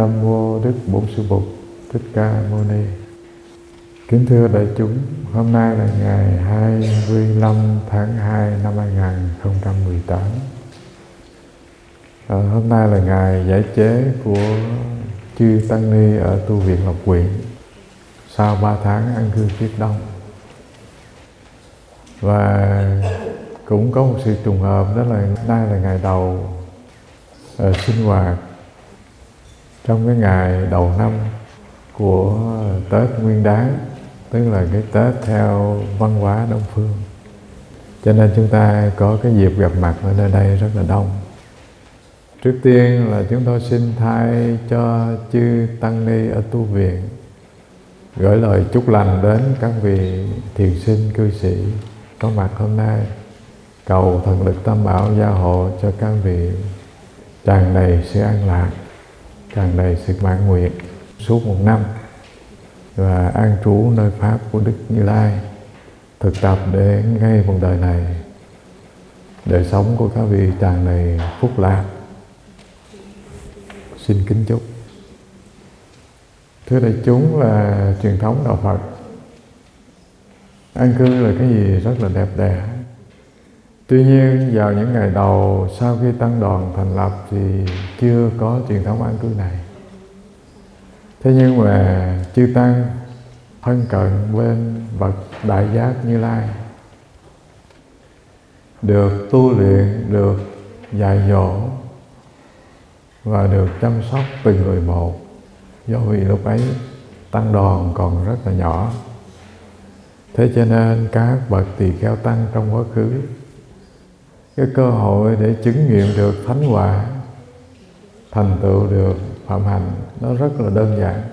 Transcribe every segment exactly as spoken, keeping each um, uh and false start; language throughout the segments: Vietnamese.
Nam mô Đức Bổn Sư Bụt Thích Ca Mâu Ni. Kính thưa đại chúng, hôm nay là ngày hai mươi lăm tháng hai năm hai nghìn không trăm mười tám. À, hôm nay là ngày giải chế của chư tăng ni ở tu viện Ngọc Quyện sau ba tháng an cư kiết đông. Và cũng có một sự trùng hợp, đó là nay là ngày đầu uh, sinh hoạt trong cái ngày đầu năm của Tết Nguyên Đán, tức là cái Tết theo văn hóa Đông phương. Cho nên chúng ta có cái dịp gặp mặt ở nơi đây rất là đông. Trước tiên là chúng tôi xin thay cho chư tăng ni ở tu viện gửi lời chúc lành đến các vị thiền sinh cư sĩ có mặt hôm nay, cầu thần lực Tam Bảo gia hộ cho các vị tràn đầy sự an lạc, tràn đầy sự mãn nguyện suốt một năm, và an trú nơi pháp của Đức Như Lai, thực tập để ngay một đời này đời sống của các vị tràn đầy phúc lạc. Xin kính chúc. Thưa đại chúng, là truyền thống đạo Phật, an cư là cái gì rất là đẹp đẽ. Tuy nhiên vào những ngày đầu sau khi tăng đoàn thành lập thì chưa có truyền thống an cư này. Thế nhưng mà chư tăng thân cận bên bậc Đại Giác Như Lai, được tu luyện, được dạy dỗ và được chăm sóc từng người một. Do vì lúc ấy tăng đoàn còn rất là nhỏ, thế cho nên các bậc tỳ kheo tăng trong quá khứ, cái cơ hội để chứng nghiệm được thánh quả, thành tựu được phạm hạnh nó rất là đơn giản.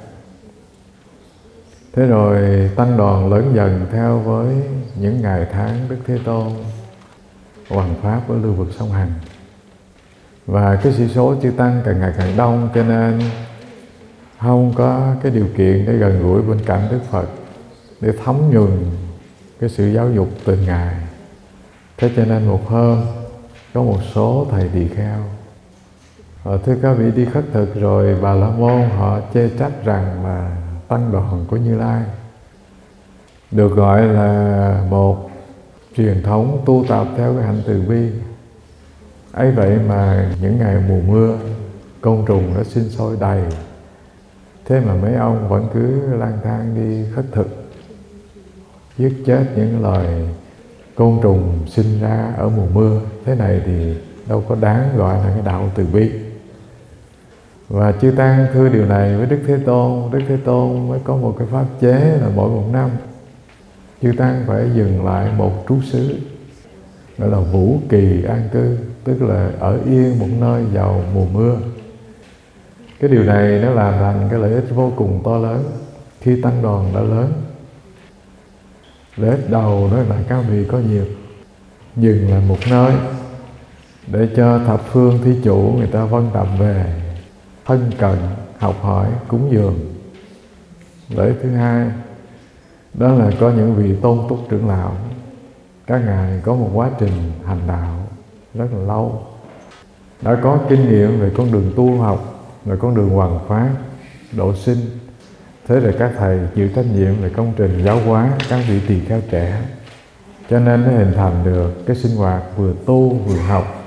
Thế rồi tăng đoàn lớn dần theo với những ngày tháng Đức Thế Tôn hoằng pháp ở lưu vực sông Hằng, và cái sĩ số chư tăng càng ngày càng đông, cho nên không có cái điều kiện để gần gũi bên cạnh Đức Phật để thấm nhuần cái sự giáo dục từ Ngài. Thế cho nên một hôm có một số thầy tỳ kheo, thưa các vị, đi khất thực rồi Bà La Môn họ chê trách rằng là tăng đoàn của Như Lai được gọi là một truyền thống tu tập theo cái hạnh từ bi. Ấy vậy mà những ngày mùa mưa, côn trùng nó sinh sôi đầy, thế mà mấy ông vẫn cứ lang thang đi khất thực, giết chết những loài côn trùng sinh ra ở mùa mưa. Thế này thì đâu có đáng gọi là cái đạo từ bi. Và chư tăng thưa điều này với Đức Thế Tôn. Đức Thế Tôn mới có một cái pháp chế là mỗi một năm chư tăng phải dừng lại một trú xứ, gọi là vũ kỳ an cư, tức là ở yên một nơi vào mùa mưa. Cái điều này nó làm thành cái lợi ích vô cùng to lớn. Khi tăng đoàn đã lớn, lợi ích đầu đó là các vị có dịp dừng lại một nơi để cho thập phương thí chủ người ta vân tập về, thân cận, học hỏi, cúng dường. Lợi ích thứ hai đó là có những vị tôn túc trưởng lão, các ngài có một quá trình hành đạo rất là lâu, đã có kinh nghiệm về con đường tu học, về con đường hoằng pháp, độ sinh. Thế rồi các thầy chịu trách nhiệm về công trình giáo hóa các vị tỳ kheo trẻ, cho nên nó hình thành được cái sinh hoạt vừa tu vừa học,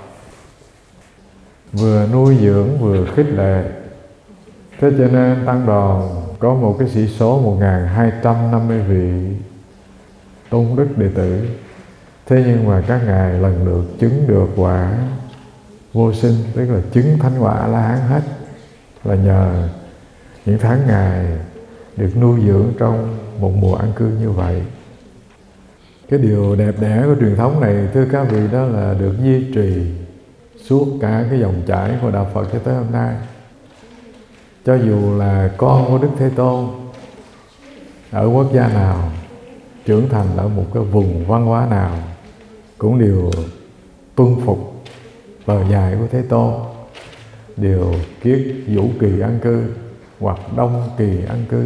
vừa nuôi dưỡng vừa khích lệ. Thế cho nên tăng đoàn có một cái sĩ số một nghìn hai trăm năm mươi vị tôn đức đệ tử. Thế nhưng mà các ngài lần lượt chứng được quả vô sinh, tức là chứng thánh quả A-la-hán hết, là nhờ những tháng ngày được nuôi dưỡng trong một mùa an cư như vậy. Cái điều đẹp đẽ của truyền thống này, thưa các vị, đó là được duy trì suốt cả cái dòng chảy của đạo Phật cho tới hôm nay. Cho dù là con của Đức Thế Tôn ở quốc gia nào, trưởng thành ở một cái vùng văn hóa nào, cũng đều tuân phục lời dạy của Thế Tôn, đều kiết vũ kỳ an cư hoặc đông kỳ an cư.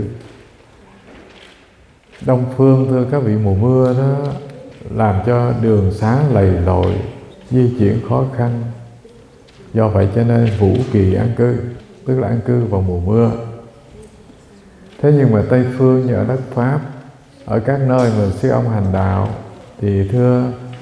Đông phương, thưa các vị, mùa mưa nó làm cho đường xá lầy lội, di chuyển khó khăn. Do vậy cho nên vũ kỳ an cư. tức là an cư vào mùa mưa. Thế nhưng mà Tây Phương như ở đất Pháp, ở các nơi mà sư ông hành đạo, thì thưa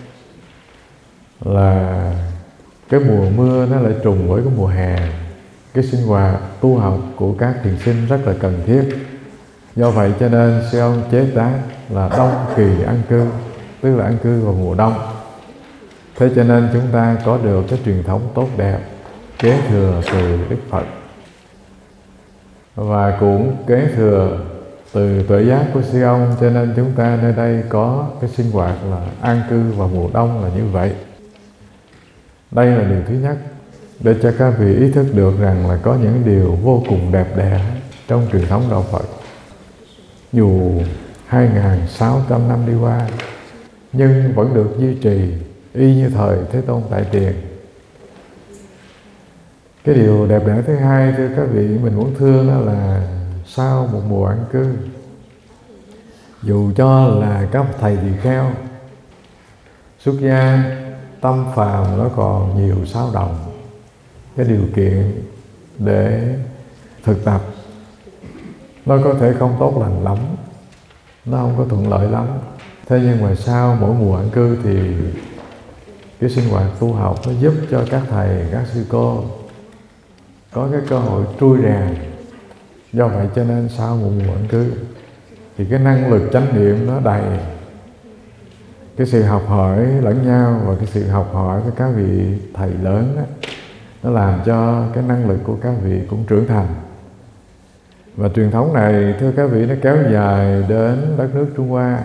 là cái mùa mưa nó lại trùng với cái mùa hè. Cái sinh hoạt tu học của các thiền sinh rất là cần thiết. Do vậy cho nên sư ông chế tác là đông kỳ an cư, tức là an cư vào mùa đông. Thế cho nên chúng ta có được cái truyền thống tốt đẹp kế thừa từ Đức Phật, và cũng kế thừa từ tuệ giác của sư ông. Cho nên chúng ta nơi đây có cái sinh hoạt là an cư vào mùa đông là như vậy. Đây là điều thứ nhất, để cho các vị ý thức được rằng là có những điều vô cùng đẹp đẽ trong truyền thống đạo Phật. Dù hai nghìn sáu trăm năm đi qua, nhưng vẫn được duy trì y như thời Thế Tôn tại tiền. Cái điều đẹp đẽ thứ hai, thưa các vị, mình muốn thưa đó là sau một mùa an cư, dù cho là các thầy tỳ kheo xuất gia, tâm phàm nó còn nhiều xáo động, cái điều kiện để thực tập nó có thể không tốt lành lắm, nó không có thuận lợi lắm. Thế nhưng mà sau mỗi mùa an cư thì cái sinh hoạt tu học nó giúp cho các thầy, các sư cô có cái cơ hội trui rèn. Do vậy cho nên sau một mùa an cư thì cái năng lực chánh niệm nó đầy. Cái sự học hỏi lẫn nhau và cái sự học hỏi với các vị thầy lớn đó, nó làm cho cái năng lực của các vị cũng trưởng thành. Và truyền thống này, thưa các vị, nó kéo dài đến đất nước Trung Hoa.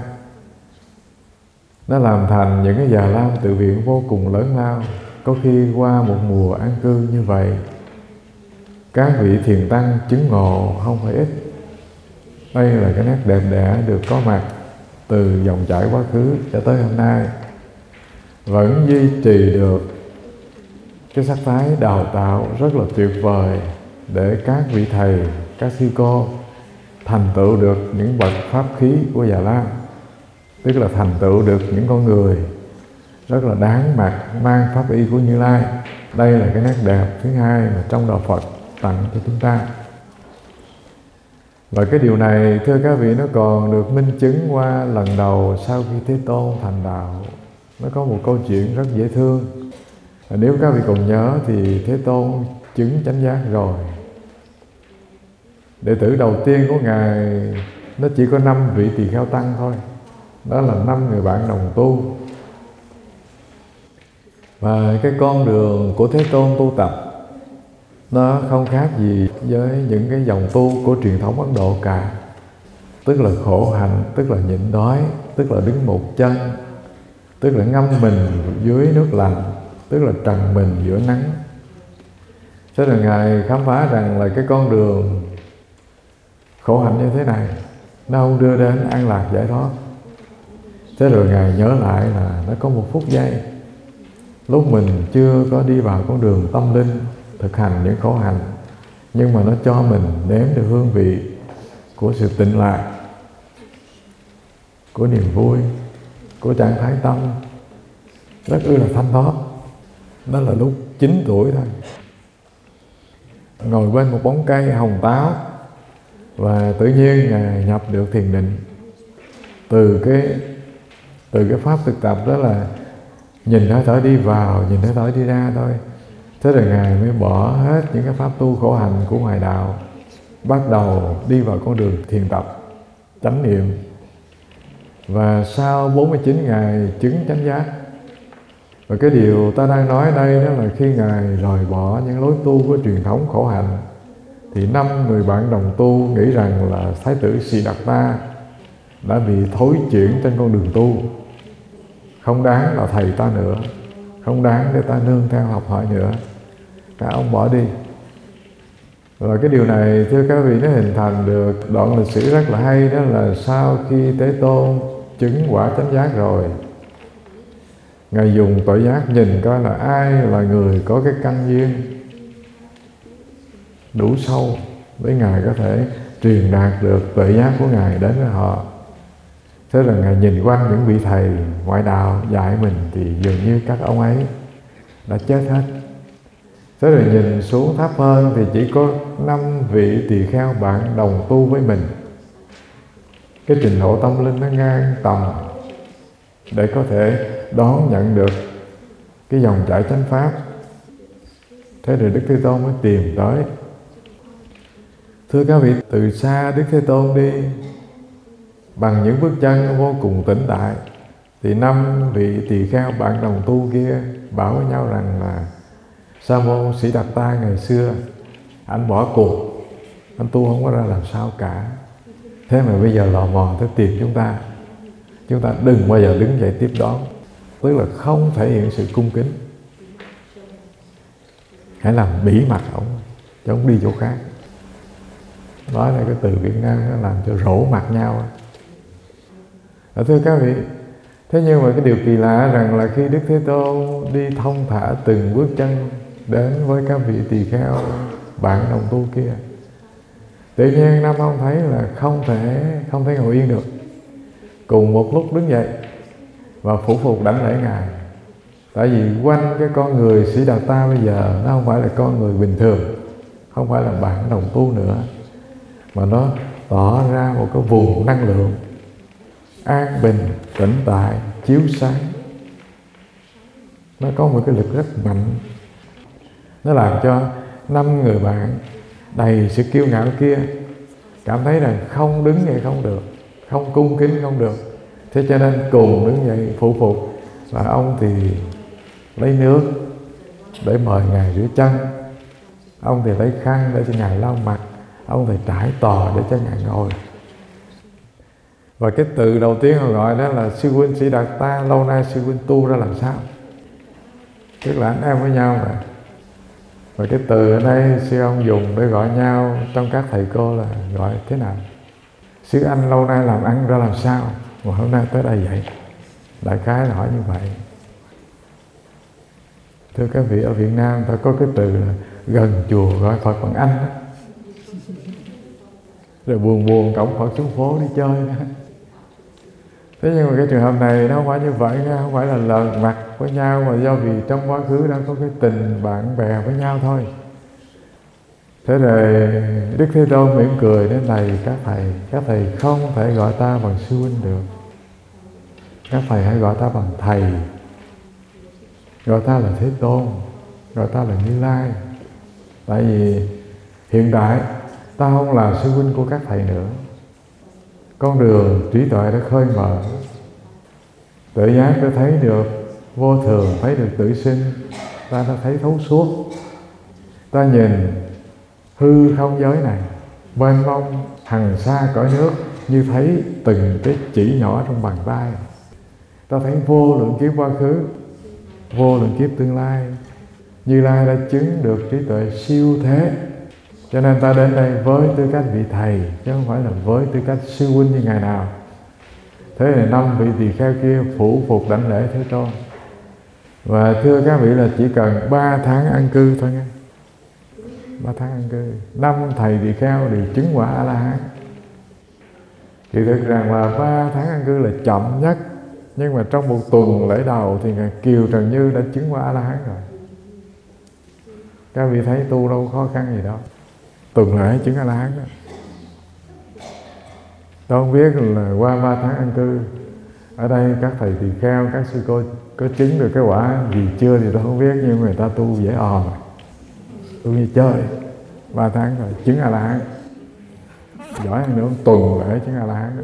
Nó làm thành những cái già lam tự viện vô cùng lớn lao. Có khi qua một mùa an cư như vậy, các vị thiền tăng chứng ngộ không phải ít. Đây là cái nét đẹp đẽ được có mặt từ dòng chảy quá khứ cho tới hôm nay, vẫn duy trì được cái sắc thái đào tạo rất là tuyệt vời để các vị thầy, các sư cô thành tựu được những bậc pháp khí của Già Lam, tức là thành tựu được những con người rất là đáng mặc mang pháp y của Như Lai. Đây là cái nét đẹp thứ hai mà trong đạo Phật tặng cho chúng ta. Và cái điều này, thưa các vị, nó còn được minh chứng qua lần đầu sau khi Thế Tôn thành đạo. Nó có một câu chuyện rất dễ thương. Nếu các vị còn nhớ thì Thế Tôn chứng chánh giác rồi. Đệ tử đầu tiên của Ngài nó chỉ có năm vị tỳ kheo tăng thôi. Đó là năm người bạn đồng tu. Và cái con đường của Thế Tôn tu tập nó không khác gì với những cái dòng tu của truyền thống Ấn Độ cả. Tức là khổ hạnh, tức là nhịn đói, tức là đứng một chân, tức là ngâm mình dưới nước lạnh, tức là trần mình giữa nắng. Thế là Ngài khám phá rằng là cái con đường khổ hạnh như thế này nó không đưa đến an lạc giải thoát. Thế rồi Ngài nhớ lại là nó có một phút giây lúc mình chưa có đi vào con đường tâm linh thực hành những khổ hạnh, nhưng mà nó cho mình nếm được hương vị của sự tịnh lạc, của niềm vui, của trạng thái tâm rất ư là thanh thoát. Đó là lúc chín tuổi thôi, ngồi bên một bóng cây hồng táo, và tự nhiên Ngài nhập được thiền định. Từ cái từ cái pháp thực tập đó là nhìn hơi thở đi vào, nhìn hơi thở đi ra thôi. Thế rồi Ngài mới bỏ hết những cái pháp tu khổ hạnh của ngoại đạo, bắt đầu đi vào con đường thiền tập, chánh niệm. Và sau bốn mươi chín ngày chứng chánh giác. Và cái điều ta đang nói đây đó là khi Ngài rời bỏ những lối tu của truyền thống khổ hạnh, thì năm người bạn đồng tu nghĩ rằng là Thái tử Siddhartha đã bị thối chuyển trên con đường tu, không đáng là thầy ta nữa, không đáng để ta nương theo học hỏi nữa, cả ông bỏ đi. Và cái điều này, thưa các vị, nó hình thành được đoạn lịch sử rất là hay. Đó là sau khi Thế Tôn chứng quả chánh giác rồi, Ngài dùng tuệ giác nhìn coi là ai là người có cái căn duyên đủ sâu để Ngài có thể truyền đạt được tuệ giác của Ngài đến với họ. Thế là Ngài nhìn quanh những vị thầy ngoại đạo dạy mình thì dường như các ông ấy đã chết hết. Thế rồi nhìn xuống thấp hơn thì chỉ có năm vị tỳ kheo bạn đồng tu với mình. Cái trình độ tâm linh nó ngang tầm để có thể đón nhận được cái dòng chảy chánh pháp. Thế rồi Đức Thế Tôn mới tìm tới. Thưa các vị, từ xa Đức Thế Tôn đi bằng những bước chân vô cùng tĩnh tại, thì năm vị tỳ kheo bạn đồng tu kia bảo với nhau rằng là Sa môn Sĩ Đạt Ta ngày xưa anh bỏ cuộc, anh tu không có ra làm sao cả. Thế mà bây giờ lò mò tới tìm chúng ta, chúng ta đừng bao giờ đứng dậy tiếp đón, tức là không thể hiện sự cung kính. Hãy làm bỉ mặt ổng, cho ổng đi chỗ khác. Nói là cái từ Việt Nam nó làm cho rỗ mặt nhau. À, thưa các vị, thế nhưng mà cái điều kỳ lạ rằng là khi Đức Thế Tôn đi thông thả từng bước chân đến với các vị tỳ kheo bạn đồng tu kia, tự nhiên năm ông thấy là không thể không thể ngồi yên được, cùng một lúc đứng dậy và phủ phục đảnh lễ Ngài. Tại vì quanh cái con người Sĩ Đạt Ta bây giờ nó không phải là con người bình thường, không phải là bạn đồng tu nữa, mà nó tỏ ra một cái vùng năng lượng an bình, tĩnh tại, chiếu sáng. Nó có một cái lực rất mạnh. Nó làm cho năm người bạn đầy sự kiêu ngạo kia cảm thấy rằng không đứng dậy không được, không cung kính không được. Thế cho nên cùng đứng dậy phụ phục. Và ông thì lấy nước để mời Ngài rửa chân, ông thì lấy khăn để cho Ngài lau mặt, ông thì trải tòa để cho Ngài ngồi. Và cái từ đầu tiên họ gọi đó là sư huynh Sĩ Đạt Ta, lâu nay sư huynh tu ra làm sao, tức là anh em với nhau mà. Và cái từ ở đây sư ông dùng để gọi nhau trong các thầy cô là gọi thế nào? Sư anh lâu nay làm ăn ra làm sao, mà hôm nay tới đây vậy. Đại khái là hỏi như vậy. Thưa các vị, ở Việt Nam ta có cái từ là gần chùa gọi Phật bằng anh đó. Rồi buồn buồn cổng Phật xuống phố đi chơi đó. Thế nhưng mà cái trường hợp này nó không phải như vậy nha, không phải là lờn mặt với nhau, mà do vì trong quá khứ đã có cái tình bạn bè với nhau thôi. Thế rồi Đức Thế Tôn mỉm cười đến này các thầy, các thầy không thể gọi ta bằng sư huynh được. Các thầy hãy gọi ta bằng thầy, gọi ta là Thế Tôn, gọi ta là Như Lai. Tại vì hiện tại ta không là sư huynh của các thầy nữa. Con đường trí tuệ đã khơi mở, tự giác đã thấy được vô thường, thấy được tự sinh, ta đã thấy thấu suốt. Ta nhìn hư không giới này mênh mông hằng xa cõi nước như thấy từng cái chỉ nhỏ trong bàn tay. Ta thấy vô lượng kiếp quá khứ, vô lượng kiếp tương lai. Như Lai đã chứng được trí tuệ siêu thế, cho nên ta đến đây với tư cách vị thầy, chứ không phải là với tư cách sư huynh như ngày nào. Thế là năm vị tỳ kheo kia phủ phục đảnh lễ Thế Tôn. Và thưa các vị là chỉ cần ba tháng an cư thôi nha, ba tháng an cư, năm thầy tỳ kheo đều chứng quả A La Hán. Thì thực rằng là ba tháng an cư là chậm nhất, nhưng mà trong một tuần lễ đầu thì Ngài Kiều Trần Như đã chứng quả A La Hán rồi. Các vị thấy tu đâu khó khăn gì đâu, tuần lễ chứng A La Hán đó. Tôi không biết là qua ba tháng an cư ở đây các thầy tỳ kheo, các sư cô có chứng được cái quả gì chưa thì tôi không biết, nhưng người ta tu dễ ò mà, tu như chơi. Ba tháng rồi chứng A La Hán, giỏi hơn nữa tuần lễ chứng A La Hán đó.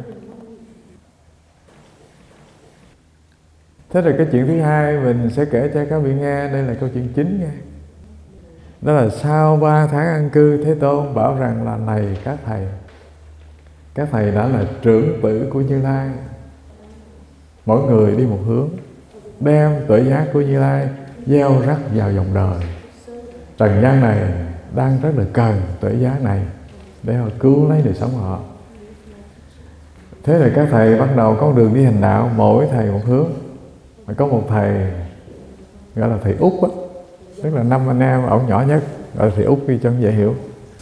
Thế rồi cái chuyện thứ hai mình sẽ kể cho các vị nghe, đây là câu chuyện chính nghe. Đó là sau ba tháng an cư, Thế Tôn bảo rằng là này các thầy, các thầy đã là trưởng tử của Như Lai, mỗi người đi một hướng, đem tuệ giác của Như Lai gieo rắc vào dòng đời. Trần gian này đang rất là cần tuệ giác này để họ cứu lấy đời sống họ. Thế rồi các thầy bắt đầu con đường đi hành đạo, mỗi thầy một hướng. Mà có một thầy gọi là thầy Út á, tức là năm anh em, ổng nhỏ nhất, gọi là thầy Út đi cho dễ hiểu.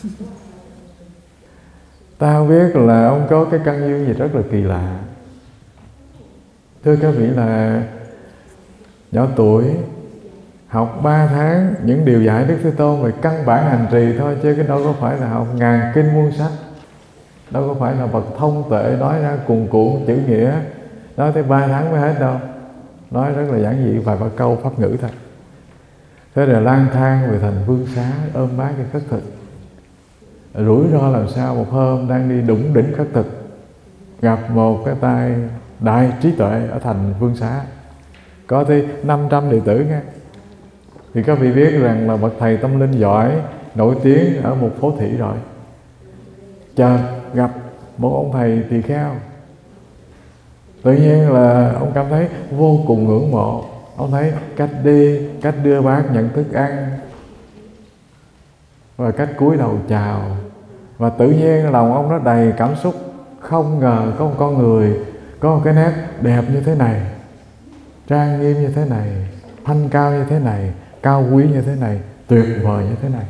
Ta không biết là ông có cái căn duyên gì rất là kỳ lạ. Thưa các vị là nhỏ tuổi học ba tháng những điều dạy Đức Thế Tôn về căn bản hành trì thôi, chứ cái đâu có phải là học ngàn kinh muôn sách, đâu có phải là bậc thông tuệ nói ra cuồn cuộn chữ nghĩa, nói tới ba tháng mới hết đâu, nói rất là giản dị vài ba câu pháp ngữ thôi. Thế rồi lang thang về thành vương xá ôm bác cái khất thực. Rủi ro làm sao một hôm đang đi đủng đỉnh khất thực, gặp một cái tay đại trí tuệ ở thành vương xá, có tới năm trăm đệ tử nghe. Thì các vị biết rằng là bậc thầy tâm linh giỏi, nổi tiếng ở một phố thị rồi. Chợt gặp một ông thầy tỳ kheo, tự nhiên là ông cảm thấy vô cùng ngưỡng mộ. Ông thấy cách đi, cách đưa bát nhận thức ăn, và cách cúi đầu chào, và tự nhiên lòng ông nó đầy cảm xúc. Không ngờ có một con người có một cái nét đẹp như thế này, trang nghiêm như thế này, thanh cao như thế này, cao quý như thế này, tuyệt vời như thế này.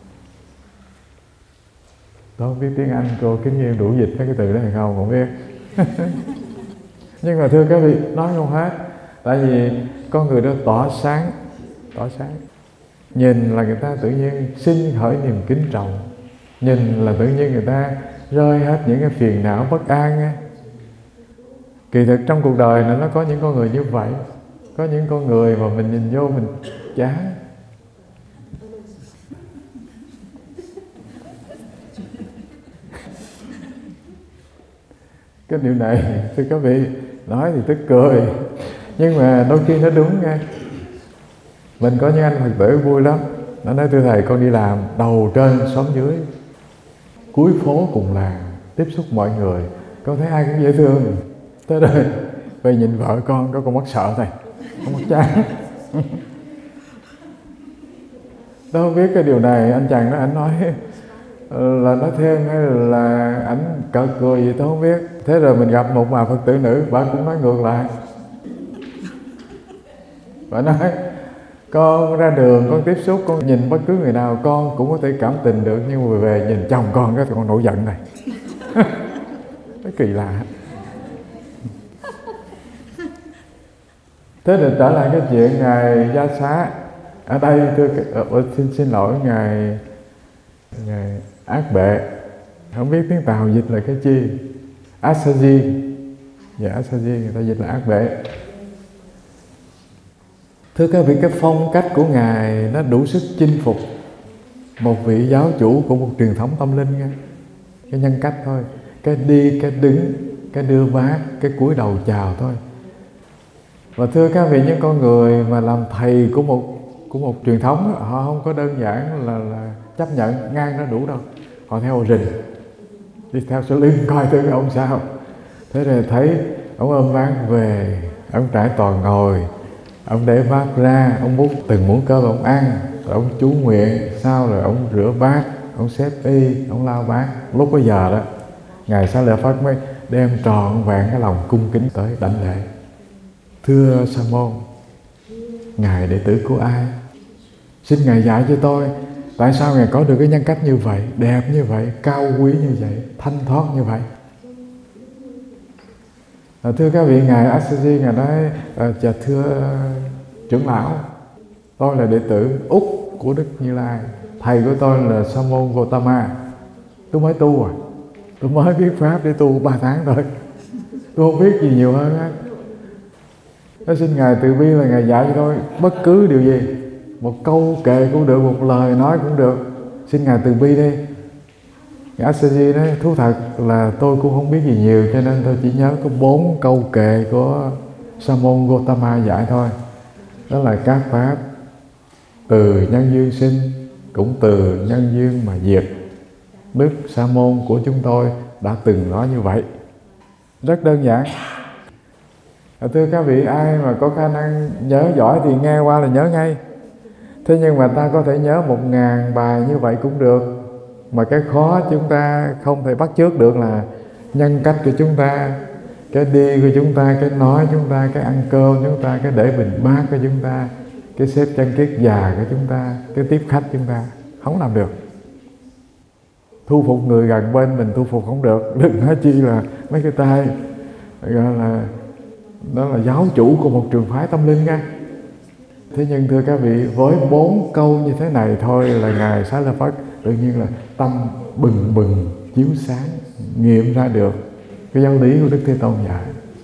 Tôi không biết tiếng Anh cô Kính Nghiêm đủ dịch mấy cái từ đó hay không, không biết. Nhưng mà thưa các vị, nói không hết. Tại vì con người đó tỏa sáng, tỏa sáng. Nhìn là người ta tự nhiên sinh khởi niềm kính trọng. Nhìn là tự nhiên người ta rơi hết những cái phiền não bất an á. Kỳ thực trong cuộc đời này nó có những con người như vậy. Có những con người mà mình nhìn vô mình chán. Cái điều này thưa các vị, nói thì tức cười, nhưng mà đôi khi nó đúng nha. Mình có những anh Phật tử vui lắm. Nó nói thưa thầy, con đi làm đầu trên xóm dưới, cuối phố cùng làng, tiếp xúc mọi người, con thấy ai cũng dễ thương. Tới đây về nhìn vợ con, có con mất sợ thầy, con mất chán. Tôi không biết cái điều này anh chàng đó anh nói là nói thêm hay là ảnh cợt cười gì tôi không biết. Thế rồi mình gặp một bà Phật tử nữ, bà cũng nói ngược lại. Bà nói con ra đường con tiếp xúc, con nhìn bất cứ người nào con cũng có thể cảm tình được, nhưng mà về nhìn chồng con cái con nổi giận này. Cái kỳ lạ. Thế thì trở lại cái chuyện ngài Gia Xá. Ở đây tôi xin xin lỗi ngài ngài Ác Bệ, không biết tiếng Tàu dịch là cái chi. Asaji, dạ Asaji người ta dịch là Ác Bệ. Thưa các vị, cái phong cách của ngài nó đủ sức chinh phục một vị giáo chủ của một truyền thống tâm linh nha. Cái nhân cách thôi, cái đi, cái đứng, cái đưa bát, cái cúi đầu chào thôi. Và thưa các vị, những con người mà làm thầy của một của một truyền thống, họ không có đơn giản là, là chấp nhận ngang nó đủ đâu. Họ theo rình, đi theo sau lưng coi thử ông sao. Thế rồi thấy ông ôm bát về, ông trải toàn ngồi, ông để bát ra, ông múc từng muỗng cơm ông ăn, rồi ông chú nguyện, sau rồi ông rửa bát, ông xếp y, ông lau bát. Lúc bây giờ đó, ngài Xá Lợi Phất mới đem trọn vẹn cái lòng cung kính tới đảnh lễ. Thưa Sa môn, ngài đệ tử của ai? Xin ngài dạy cho tôi, tại sao ngài có được cái nhân cách như vậy, đẹp như vậy, cao quý như vậy, thanh thoát như vậy? À, thưa các vị, ngài Asaji ngài nói, à, chà, thưa trưởng lão, tôi là đệ tử út của Đức Như Lai, thầy của tôi là Sa môn Gotama, tôi mới tu à, tôi mới biết pháp để tu ba tháng thôi, tôi không biết gì nhiều hơn á. Tôi xin ngài từ bi là ngài dạy cho tôi bất cứ điều gì, một câu kệ cũng được, một lời nói cũng được, xin ngài từ bi đi. Ngài Asaji nói, thú thật là tôi cũng không biết gì nhiều, cho nên tôi chỉ nhớ có bốn câu kệ của Sa môn Gotama dạy thôi. Đó là các pháp từ nhân duyên sinh, cũng từ nhân duyên mà diệt. Đức Sa môn của chúng tôi đã từng nói như vậy. Rất đơn giản. Thưa các vị, ai mà có khả năng nhớ giỏi thì nghe qua là nhớ ngay. Thế nhưng mà ta có thể nhớ một ngàn bài như vậy cũng được. Mà cái khó chúng ta không thể bắt chước được là nhân cách của chúng ta, cái đi của chúng ta, cái nói chúng ta, cái ăn cơm chúng ta, cái để bình bát của chúng ta, cái xếp chân kiết già của chúng ta, cái tiếp khách chúng ta. Không làm được. Thu phục người gần bên mình thu phục không được, đừng nói chi là mấy cái tay gọi là đó là giáo chủ của một trường phái tâm linh nha. Thế nhưng thưa các vị, với bốn câu như thế này thôi là Ngài Xá Lợi Phất tự nhiên là tâm bừng bừng chiếu sáng, nghiệm ra được cái giáo lý của Đức Thế Tôn dạy,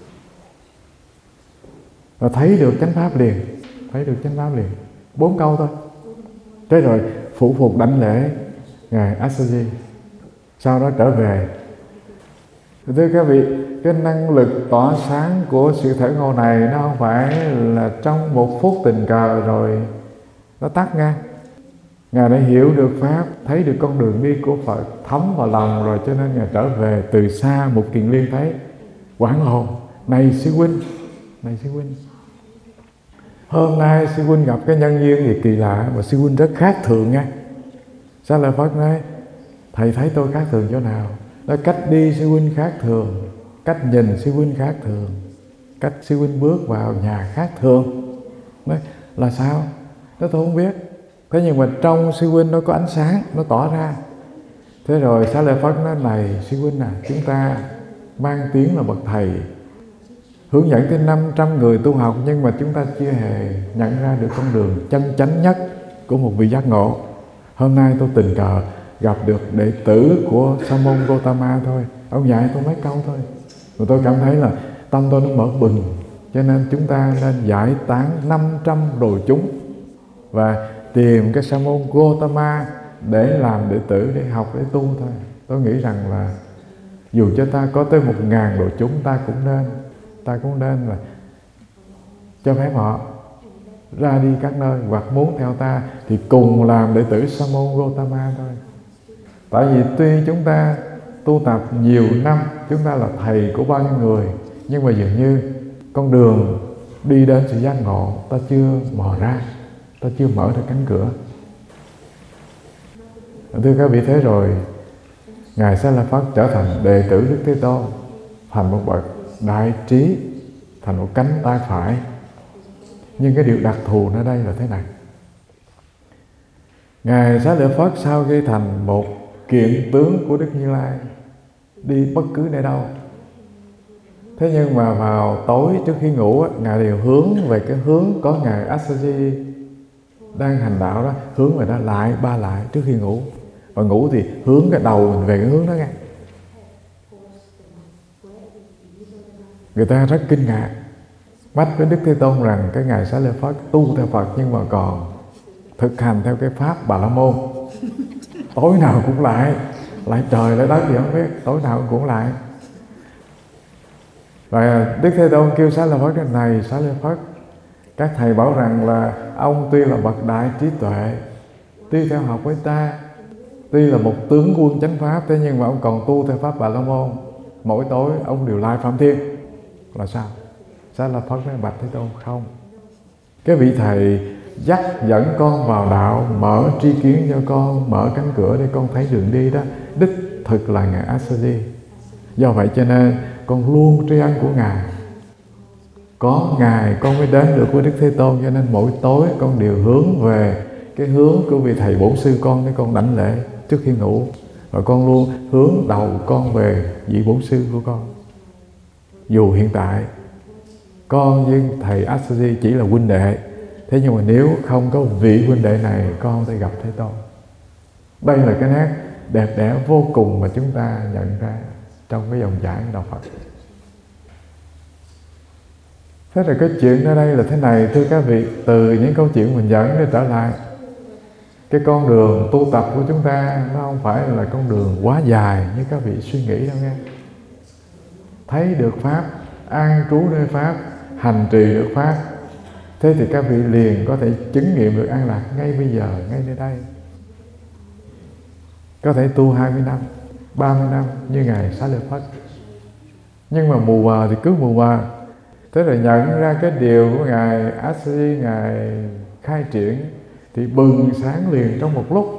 và thấy được chánh pháp liền, thấy được chánh pháp liền. Bốn câu thôi. Thế rồi phụ phục đảnh lễ Ngài Assaji, sau đó trở về. Thưa các vị, cái năng lực tỏa sáng của sự thể ngộ này nó không phải là trong một phút tình cờ rồi nó tắt ngang. Ngài đã hiểu được pháp, thấy được con đường đi của Phật, thấm vào lòng rồi, cho nên Ngài trở về từ xa. Một Kiền Liên thấy hoảng hồn: này sư huynh, này sư huynh, hôm nay sư huynh gặp cái nhân duyên gì kỳ lạ mà sư huynh rất khác thường nha. Xá Lợi Phất nói: thầy thấy tôi khác thường chỗ nào? Nói cách đi sư huynh khác thường, cách nhìn sư huynh khác thường, cách sư huynh bước vào nhà khác thường. Nói là sao? Nói tôi không biết. Thế nhưng mà trong sư huynh nó có ánh sáng, nó tỏ ra. Thế rồi Xá Lợi Phất nói: này sư huynh à, chúng ta mang tiếng là bậc thầy, hướng dẫn tới năm trăm người tu học, nhưng mà chúng ta chưa hề nhận ra được con đường chân chánh nhất của một vị giác ngộ. Hôm nay tôi tình cờ gặp được đệ tử của Sa môn Gotama thôi, ông dạy tôi mấy câu thôi, và tôi cảm thấy là tâm tôi nó mở bừng, cho nên chúng ta nên giải tán năm trăm đồ chúng và tìm cái Sa môn Gotama để làm đệ tử, để học, để tu thôi. Tôi nghĩ rằng là dù cho ta có tới một ngàn đồ chúng, ta cũng nên ta cũng nên là cho phép họ ra đi các nơi, hoặc muốn theo ta thì cùng làm đệ tử Sa môn Gotama thôi. Tại vì tuy chúng ta tu tập nhiều năm, chúng ta là thầy của bao nhiêu người, nhưng mà dường như con đường đi đến sự giác ngộ ta chưa mở ra, ta chưa mở được cánh cửa. Thưa các vị, thế rồi Ngài Xá Lợi Phất trở thành đệ tử Đức Thế Tôn, thành một bậc đại trí, thành một cánh tay phải. Nhưng cái điều đặc thù ở đây là thế này: Ngài Xá Lợi Phất sau khi thành một kiện tướng của Đức Như Lai, đi bất cứ nơi đâu, thế nhưng mà vào tối trước khi ngủ, Ngài đều hướng về cái hướng có Ngài Assaji đang hành đạo đó, hướng về đó lại ba lại trước khi ngủ. Và ngủ thì hướng cái đầu mình về cái hướng đó nghe. Người ta rất kinh ngạc, bách với Đức Thế Tôn rằng cái Ngài Xá Lợi Phất tu theo Phật nhưng mà còn thực hành theo cái pháp Bà La Môn. Tối nào cũng lại, lại trời lại đất thì không biết, tối nào cũng lại. Và Đức Thế Tôn kêu Xá Lợi Phất cái này: Xá Lợi Phất, các thầy bảo rằng là ông tuy là bậc đại trí tuệ, tuy theo học với ta, tuy là một tướng quân chánh pháp, thế nhưng mà ông còn tu theo pháp Bà La Môn. Mỗi tối ông đều lai Phạm Thiên. Là sao? Xá Lợi Phất nói: bạch Thế Tôn, không. Cái vị thầy dắt dẫn con vào đạo, mở tri kiến cho con, mở cánh cửa để con thấy đường đi đó, đích thực là Ngài Assaji. Do vậy cho nên con luôn tri ân của Ngài. Có Ngài con mới đến được với Đức Thế Tôn, cho nên mỗi tối con đều hướng về cái hướng của vị thầy bổn sư con để con đảnh lễ trước khi ngủ. Và con luôn hướng đầu con về vị bổn sư của con. Dù hiện tại con với thầy Assaji chỉ là huynh đệ, thế nhưng mà nếu không có vị huynh đệ này, con sẽ gặp Thế Tôn. Đây là cái nét đẹp đẽ vô cùng mà chúng ta nhận ra trong cái dòng chảy đạo Phật. Thế rồi cái chuyện ở đây là thế này, thưa các vị, từ những câu chuyện mình dẫn để trở lại, cái con đường tu tập của chúng ta nó không phải là con đường quá dài như các vị suy nghĩ đâu nghe. Thấy được pháp, an trú nơi pháp, hành trì được pháp, thế thì các vị liền có thể chứng nghiệm được an lạc ngay bây giờ, ngay nơi đây. Có thể tu hai mươi năm, ba mươi năm như Ngài Xá Lợi Phất, nhưng mà mù mờ thì cứ mù mờ. Thế rồi nhận ra cái điều của Ngài Assaji, Ngài khai triển thì bừng sáng liền trong một lúc,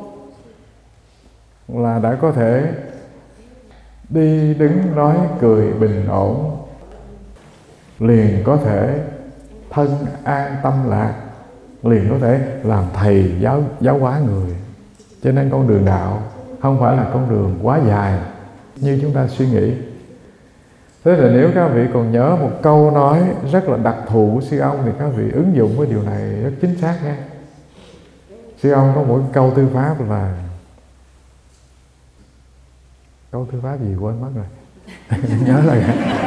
là đã có thể đi đứng nói cười bình ổn, liền có thể thân an tâm lạc, liền có thể làm thầy giáo giáo hóa người. Cho nên con đường đạo không phải là con đường quá dài như chúng ta suy nghĩ. Thế là nếu các vị còn nhớ một câu nói rất là đặc thù của sư ông thì các vị ứng dụng cái điều này rất chính xác nha. Sư ông có một câu thư pháp là câu thư pháp gì quên mất rồi. Nhớ lại.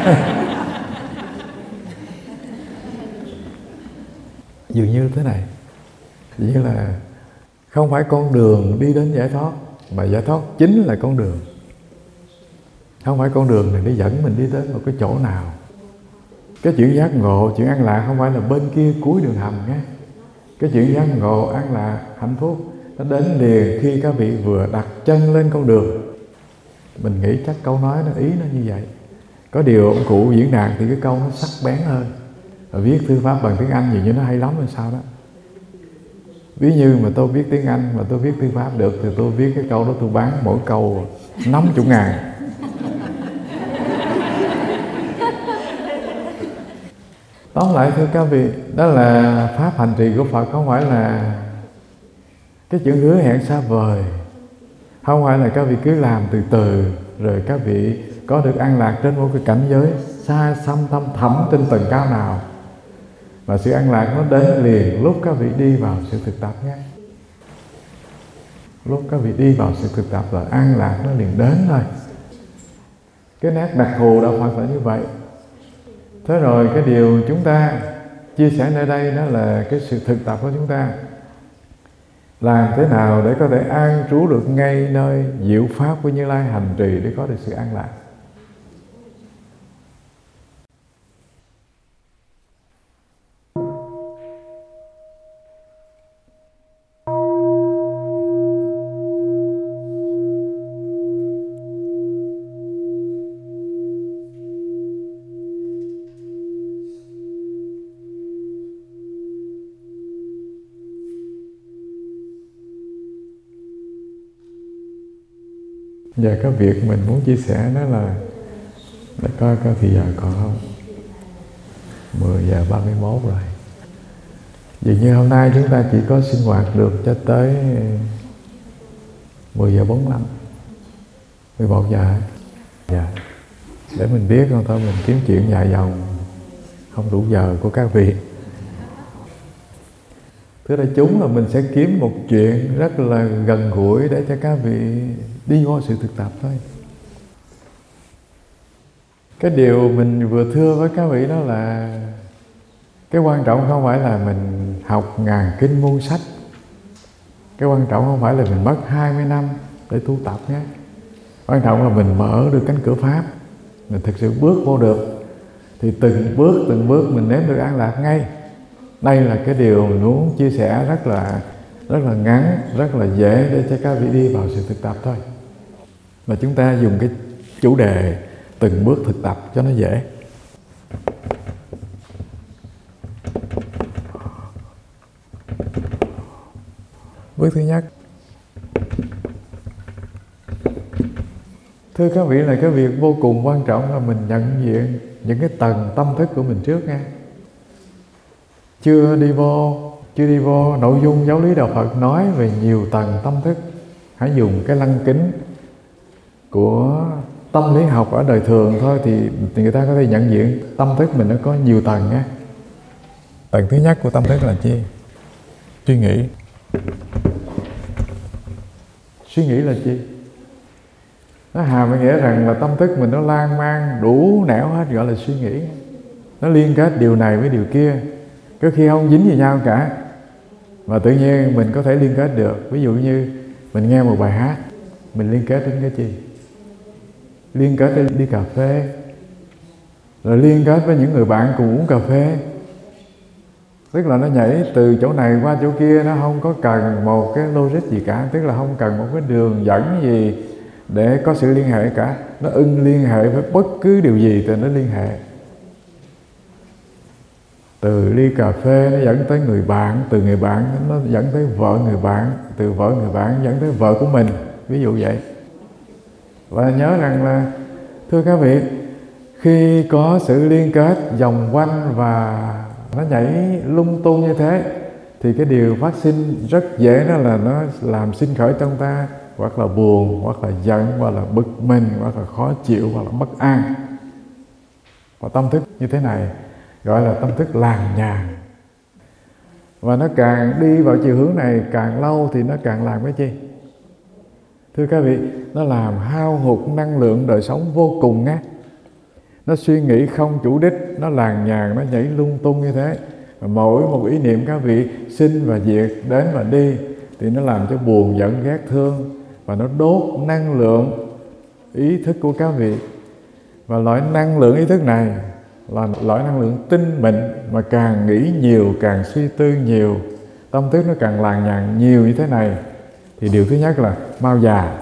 Dường như thế này, dường như là không phải con đường đi đến giải thoát, mà giải thoát chính là con đường. Không phải con đường này để dẫn mình đi đến một cái chỗ nào. Cái chuyện giác ngộ, chuyện an lạc không phải là bên kia cuối đường hầm nhé. Cái chuyện giác ngộ, an lạc, hạnh phúc nó đến liền khi các vị vừa đặt chân lên con đường. Mình nghĩ chắc câu nói nó ý nó như vậy. Có điều ông cụ diễn đạt thì cái câu nó sắc bén hơn. Và viết thư pháp bằng tiếng Anh gì như nó hay lắm hay sao đó. Ví như mà tôi biết tiếng Anh mà tôi viết thư pháp được thì tôi viết cái câu đó tôi bán mỗi câu năm mươi ngàn. Tóm lại thưa các vị, đó là pháp hành trì của Phật không phải là cái chuyện hứa hẹn xa vời. Không phải là các vị cứ làm từ từ rồi các vị có được an lạc trên một cái cảnh giới xa xăm thâm thẳm trên tầng cao nào. Mà sự an lạc nó đến liền lúc các vị đi vào sự thực tập nhé. Lúc các vị đi vào sự thực tập là an lạc nó liền đến thôi. Cái nét đặc thù đạo Phật là như vậy. Thế rồi cái điều chúng ta chia sẻ nơi đây đó là cái sự thực tập của chúng ta. Làm thế nào để có thể an trú được ngay nơi diệu pháp của Như Lai hành trì để có được sự an lạc. Giờ cái việc mình muốn chia sẻ đó là để coi coi thì giờ còn không. Mười giờ ba mươi mốt rồi. Vì như hôm nay chúng ta chỉ có sinh hoạt được cho tới mười giờ bốn mươi lăm, mười một giờ. Dạ. Để mình biết không thôi mình kiếm chuyện dài dòng không đủ giờ của các vị. Thưa đại chúng là mình sẽ kiếm một chuyện rất là gần gũi để cho các vị đi vô sự thực tập thôi. Cái điều mình vừa thưa với các vị đó là cái quan trọng không phải là mình học ngàn kinh muôn sách. Cái quan trọng không phải là mình mất hai mươi năm để tu tập nhé. Quan trọng là mình mở được cánh cửa Pháp, mình thực sự bước vô được. Thì từng bước từng bước mình nếm được an lạc ngay. Đây là cái điều mình muốn chia sẻ rất là rất là ngắn, rất là dễ để cho các vị đi vào sự thực tập thôi. Và chúng ta dùng cái chủ đề từng bước thực tập cho nó dễ. Bước thứ nhất, thưa các vị, là cái việc vô cùng quan trọng là mình nhận diện những cái tầng tâm thức của mình trước nha. Chưa đi vô, chưa đi vô nội dung giáo lý đạo Phật nói về nhiều tầng tâm thức. Hãy dùng cái lăng kính của tâm lý học ở đời thường thôi thì người ta có thể nhận diện tâm thức mình nó có nhiều tầng nhé. Tầng thứ nhất của tâm thức là chi? Suy nghĩ. Suy nghĩ là chi? Nó hàm ý nghĩa rằng là tâm thức mình nó lan man đủ nẻo hết, gọi là suy nghĩ. Nó liên kết điều này với điều kia, có khi không dính gì nhau cả, mà tự nhiên mình có thể liên kết được. Ví dụ như mình nghe một bài hát, mình liên kết đến cái gì? Liên kết đến đi cà phê, rồi liên kết với những người bạn cùng uống cà phê. Tức là nó nhảy từ chỗ này qua chỗ kia, nó không có cần một cái logic gì cả. Tức là không cần một cái đường dẫn gì để có sự liên hệ cả. Nó ưng liên hệ với bất cứ điều gì thì nó liên hệ. Từ ly cà phê nó dẫn tới người bạn, từ người bạn nó dẫn tới vợ người bạn, từ vợ người bạn dẫn tới vợ của mình, ví dụ vậy. Và nhớ rằng là, thưa các vị, khi có sự liên kết vòng quanh và nó nhảy lung tung như thế thì cái điều phát sinh rất dễ đó là nó làm sinh khởi trong ta hoặc là buồn, hoặc là giận, hoặc là bực mình, hoặc là khó chịu, hoặc là bất an. Và tâm thức như thế này gọi là tâm thức làng nhàng. Và nó càng đi vào chiều hướng này càng lâu thì nó càng làm cái gì? Thưa các vị, nó làm hao hụt năng lượng đời sống vô cùng nhé. Nó suy nghĩ không chủ đích, nó làng nhàng, nó nhảy lung tung như thế. Và mỗi một ý niệm các vị sinh và diệt, đến và đi thì nó làm cho buồn, giận, ghét, thương. Và nó đốt năng lượng ý thức của các vị. Và loại năng lượng ý thức này là loại năng lượng tinh mịn, mà càng nghĩ nhiều, càng suy tư nhiều, tâm thức nó càng làng nhàng nhiều như thế này, thì điều thứ nhất là mau già.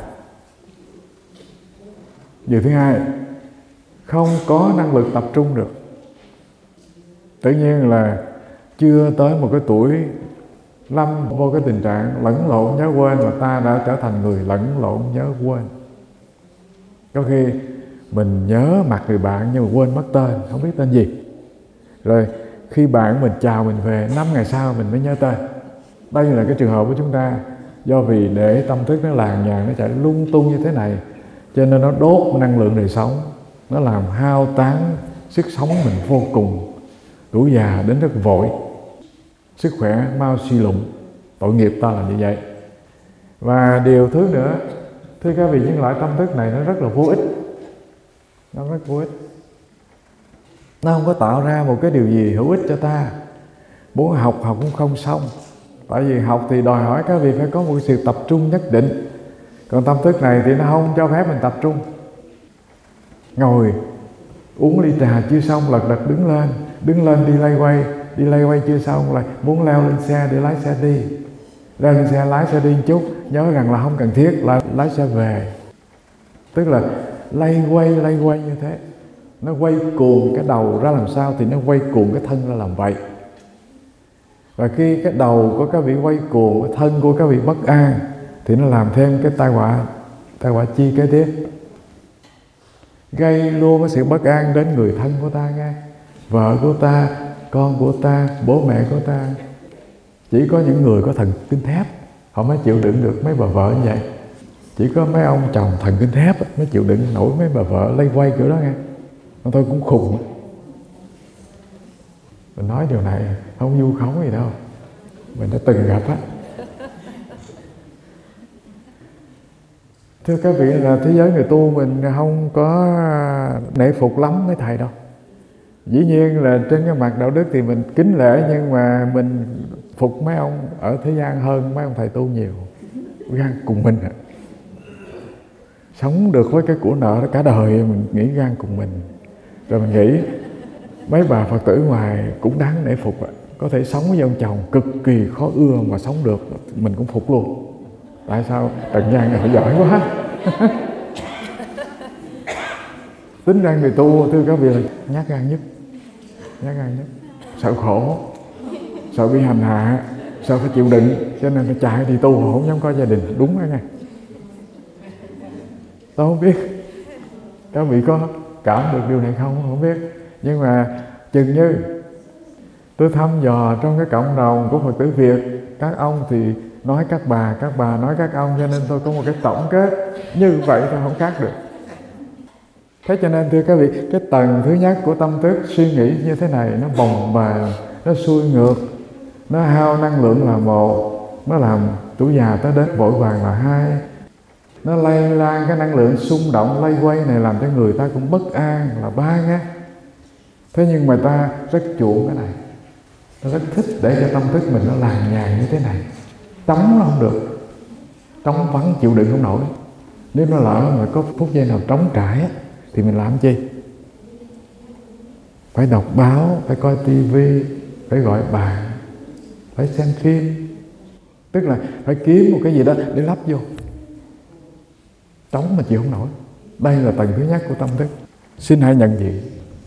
Điều thứ hai, không có năng lực tập trung được. Tự nhiên là chưa tới một cái tuổi lâm vô cái tình trạng lẫn lộn nhớ quên, mà ta đã trở thành người lẫn lộn nhớ quên. Có khi mình nhớ mặt người bạn nhưng mà quên mất tên, không biết tên gì. Rồi khi bạn mình chào mình về, năm ngày sau mình mới nhớ tên. Đây là cái trường hợp của chúng ta. Do vì để tâm thức nó làng nhàng, nó chạy lung tung như thế này, cho nên nó đốt năng lượng đời sống, nó làm hao tán sức sống mình vô cùng. Tuổi già đến rất vội, sức khỏe mau suy lụng. Tội nghiệp ta là như vậy. Và điều thứ nữa, thưa các vị, những loại tâm thức này nó rất là vô ích. Nó rất vô ích. Nó không có tạo ra một cái điều gì hữu ích cho ta. Muốn học, học cũng không xong. Tại vì học thì đòi hỏi các vị phải có một sự tập trung nhất định. Còn tâm thức này thì nó không cho phép mình tập trung. Ngồi uống ly trà chưa xong lật đật đứng lên, đứng lên đi lay quay, đi lay quay chưa xong lại muốn leo lên xe để lái xe đi. Leo lên xe lái xe đi một chút, nhớ rằng là không cần thiết, là lái xe về. Tức là lay quay lay quay như thế. Nó quay cuồng cái đầu ra làm sao thì nó quay cuồng cái thân ra làm vậy. Và khi cái đầu của các vị quay cuồng, cái thân của các vị bất an, thì nó làm thêm cái tai họa, tai họa chi kế tiếp, gây luôn cái sự bất an đến người thân của ta nghe. Vợ của ta, con của ta, bố mẹ của ta. Chỉ có những người có thần kinh thép họ mới chịu đựng được mấy bà vợ như vậy. Chỉ có mấy ông chồng thần kinh thép mới chịu đựng nổi mấy bà vợ lay quay kiểu đó nghe. Mà tôi cũng khùng. Mình nói điều này không vu khống gì đâu, mình đã từng gặp á. Thưa các vị, là thế giới người tu mình không có nể phục lắm mấy thầy đâu. Dĩ nhiên là trên cái mặt đạo đức thì mình kính lễ, nhưng mà mình phục mấy ông ở thế gian hơn mấy ông thầy tu nhiều. Gan cùng mình à. Sống được với cái của nợ đó cả đời, mình nghĩ gan cùng mình. Rồi mình nghĩ mấy bà Phật tử ngoài cũng đáng nể phục ạ. Có thể sống với ông chồng cực kỳ khó ưa mà sống được, mình cũng phục luôn. Tại sao Trần gian này phải giỏi quá. Tính ra người tu, thưa các vị, là nhát gan nhất. Nhát gan nhất. Sợ khổ, sợ bị hành hạ, sợ phải chịu đựng, cho nên phải chạy đi tu, không dám có gia đình. Đúng đó nha. Tôi không biết các vị có cảm được điều này không, không biết. Nhưng mà chừng như tôi thăm dò trong cái cộng đồng của Phật tử Việt, các ông thì nói các bà, các bà nói các ông, cho nên tôi có một cái tổng kết như vậy thôi, không khác được. Thế cho nên thưa các vị, cái tầng thứ nhất của tâm thức suy nghĩ như thế này, nó bồng bềnh, nó xuôi ngược, nó hao năng lượng là một, nó làm tuổi già tới đến vội vàng là hai, nó lây lan cái năng lượng xung động lay quay này làm cho người ta cũng bất an là ba nghe. Thế nhưng mà ta rất chuộng cái này, ta rất thích để cho tâm thức mình nó làng nhàng như thế này. Trống nó không được, trống vắng chịu đựng không nổi. Nếu nó lỡ mà có phút giây nào trống trải á, thì mình làm chi? Phải đọc báo, phải coi tivi, phải gọi bạn, phải xem phim. Tức là phải kiếm một cái gì đó để lắp vô. Trống mà chịu không nổi. Đây là tầng thứ nhất của tâm thức. Xin hãy nhận diện.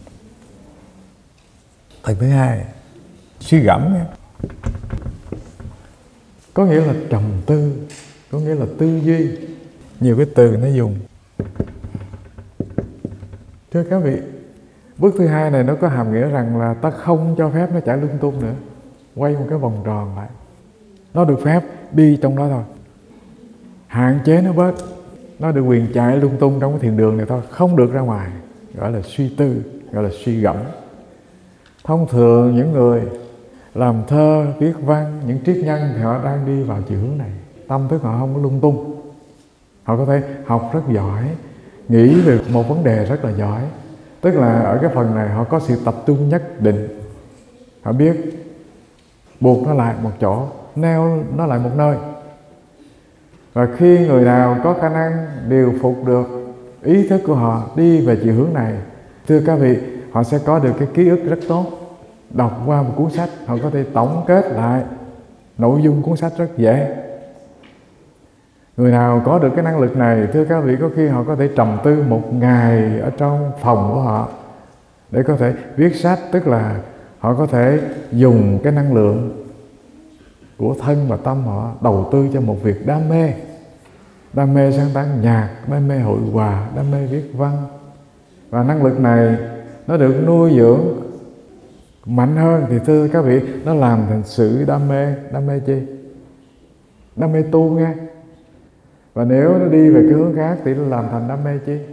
Tầng thứ hai, suy gẫm nha. Có nghĩa là trầm tư, có nghĩa là tư duy. Nhiều cái từ nó dùng. Thưa các vị, bước thứ hai này nó có hàm nghĩa rằng là ta không cho phép nó chạy lung tung nữa. Quay một cái vòng tròn lại. Nó được phép đi trong đó thôi. Hạn chế nó bớt. Nó được quyền chạy lung tung trong cái thiền đường này thôi, không được ra ngoài. Gọi là suy tư. gọi là suy gẫm. Thông thường những người làm thơ, viết văn, những triết nhân thì họ đang đi vào chiều hướng này. Tâm thức họ không có lung tung. Họ có thể học rất giỏi, nghĩ được một vấn đề rất là giỏi. Tức là ở cái phần này họ có sự tập trung nhất định. Họ biết buộc nó lại một chỗ, neo nó lại một nơi. Và khi người nào có khả năng điều phục được ý thức của họ đi về chiều hướng này, thưa các vị, họ sẽ có được cái ký ức rất tốt. Đọc qua một cuốn sách, họ có thể tổng kết lại nội dung cuốn sách rất dễ. Người nào có được cái năng lực này, thưa các vị, có khi họ có thể trầm tư một ngày ở trong phòng của họ để có thể viết sách. Tức là họ có thể dùng cái năng lượng của thân và tâm họ đầu tư cho một việc đam mê. Đam mê sáng tác nhạc, đam mê hội họa, đam mê viết văn. Và năng lực này nó được nuôi dưỡng mạnh hơn thì thưa các vị, nó làm thành sự đam mê. Đam mê chi? Đam mê tu nghe. Và nếu nó đi về cái hướng khác thì nó làm thành đam mê chi?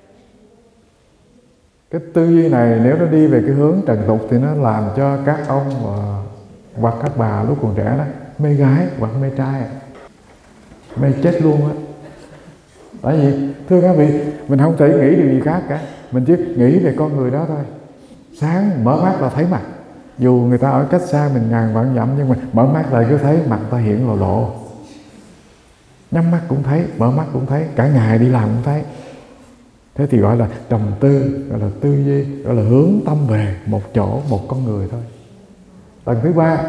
Cái tư duy này nếu nó đi về cái hướng trần tục thì nó làm cho các ông và, hoặc các bà lúc còn trẻ đó mê gái hoặc mê trai, mê chết luôn á. Tại vì thưa các vị, mình không thể nghĩ điều gì khác cả, mình chỉ nghĩ về con người đó thôi. Sáng mở mắt là thấy mặt, dù người ta ở cách xa mình ngàn vạn dặm, nhưng mà mở mắt lại cứ thấy mặt ta hiện lộ lộ. Nhắm mắt cũng thấy, mở mắt cũng thấy, cả ngày đi làm cũng thấy. Thế thì gọi là trầm tư, gọi là tư duy, gọi là hướng tâm về một chỗ, một con người thôi. Tầng thứ ba,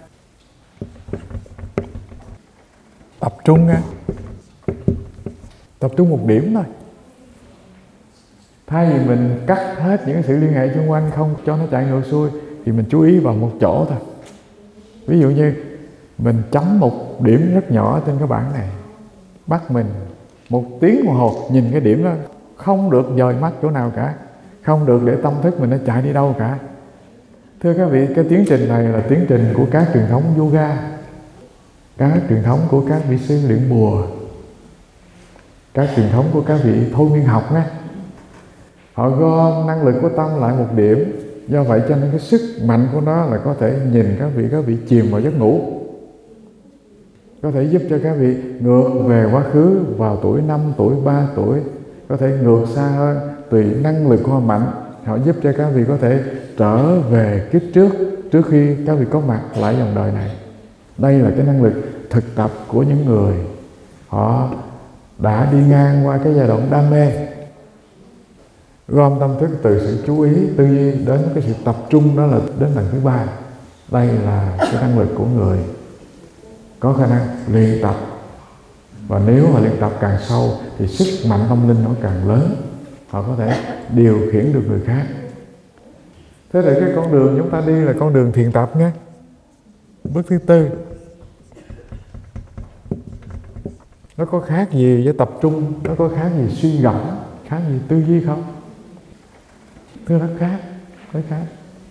tập trung nha. Tập trung một điểm thôi. Thay vì mình cắt hết những sự liên hệ xung quanh, không cho nó chạy ngược xuôi, thì mình chú ý vào một chỗ thôi. Ví dụ như mình chấm một điểm rất nhỏ trên cái bảng này, bắt mình một tiếng đồng hồ nhìn cái điểm đó, không được dời mắt chỗ nào cả, không được để tâm thức mình nó chạy đi đâu cả. Thưa các vị, cái tiến trình này là tiến trình của các truyền thống yoga, các truyền thống của các vị sư luyện bùa, các truyền thống của các vị thôi miên học á. Họ gom năng lực của tâm lại một điểm. Do vậy cho nên cái sức mạnh của nó là có thể nhìn các vị các vị chìm vào giấc ngủ, có thể giúp cho các vị ngược về quá khứ vào tuổi năm tuổi, ba tuổi, có thể ngược xa hơn tùy năng lực của họ mạnh. Họ giúp cho các vị có thể trở về kiếp trước, trước khi các vị có mặt lại dòng đời này. Đây là cái năng lực thực tập của những người họ đã đi ngang qua cái giai đoạn đam mê, gom tâm thức từ sự chú ý, tư duy đến cái sự tập trung, đó là đến lần thứ ba. Đây là cái năng lực của người có khả năng luyện tập. Và nếu mà luyện tập càng sâu thì sức mạnh tâm linh nó càng lớn, họ có thể điều khiển được người khác. Thế thì cái con đường chúng ta đi là con đường thiền tập nhé. Bước thứ tư, nó có khác gì với tập trung, nó có khác gì suy gẫm, khác gì tư duy không? Thưa, nó khác, nó khác.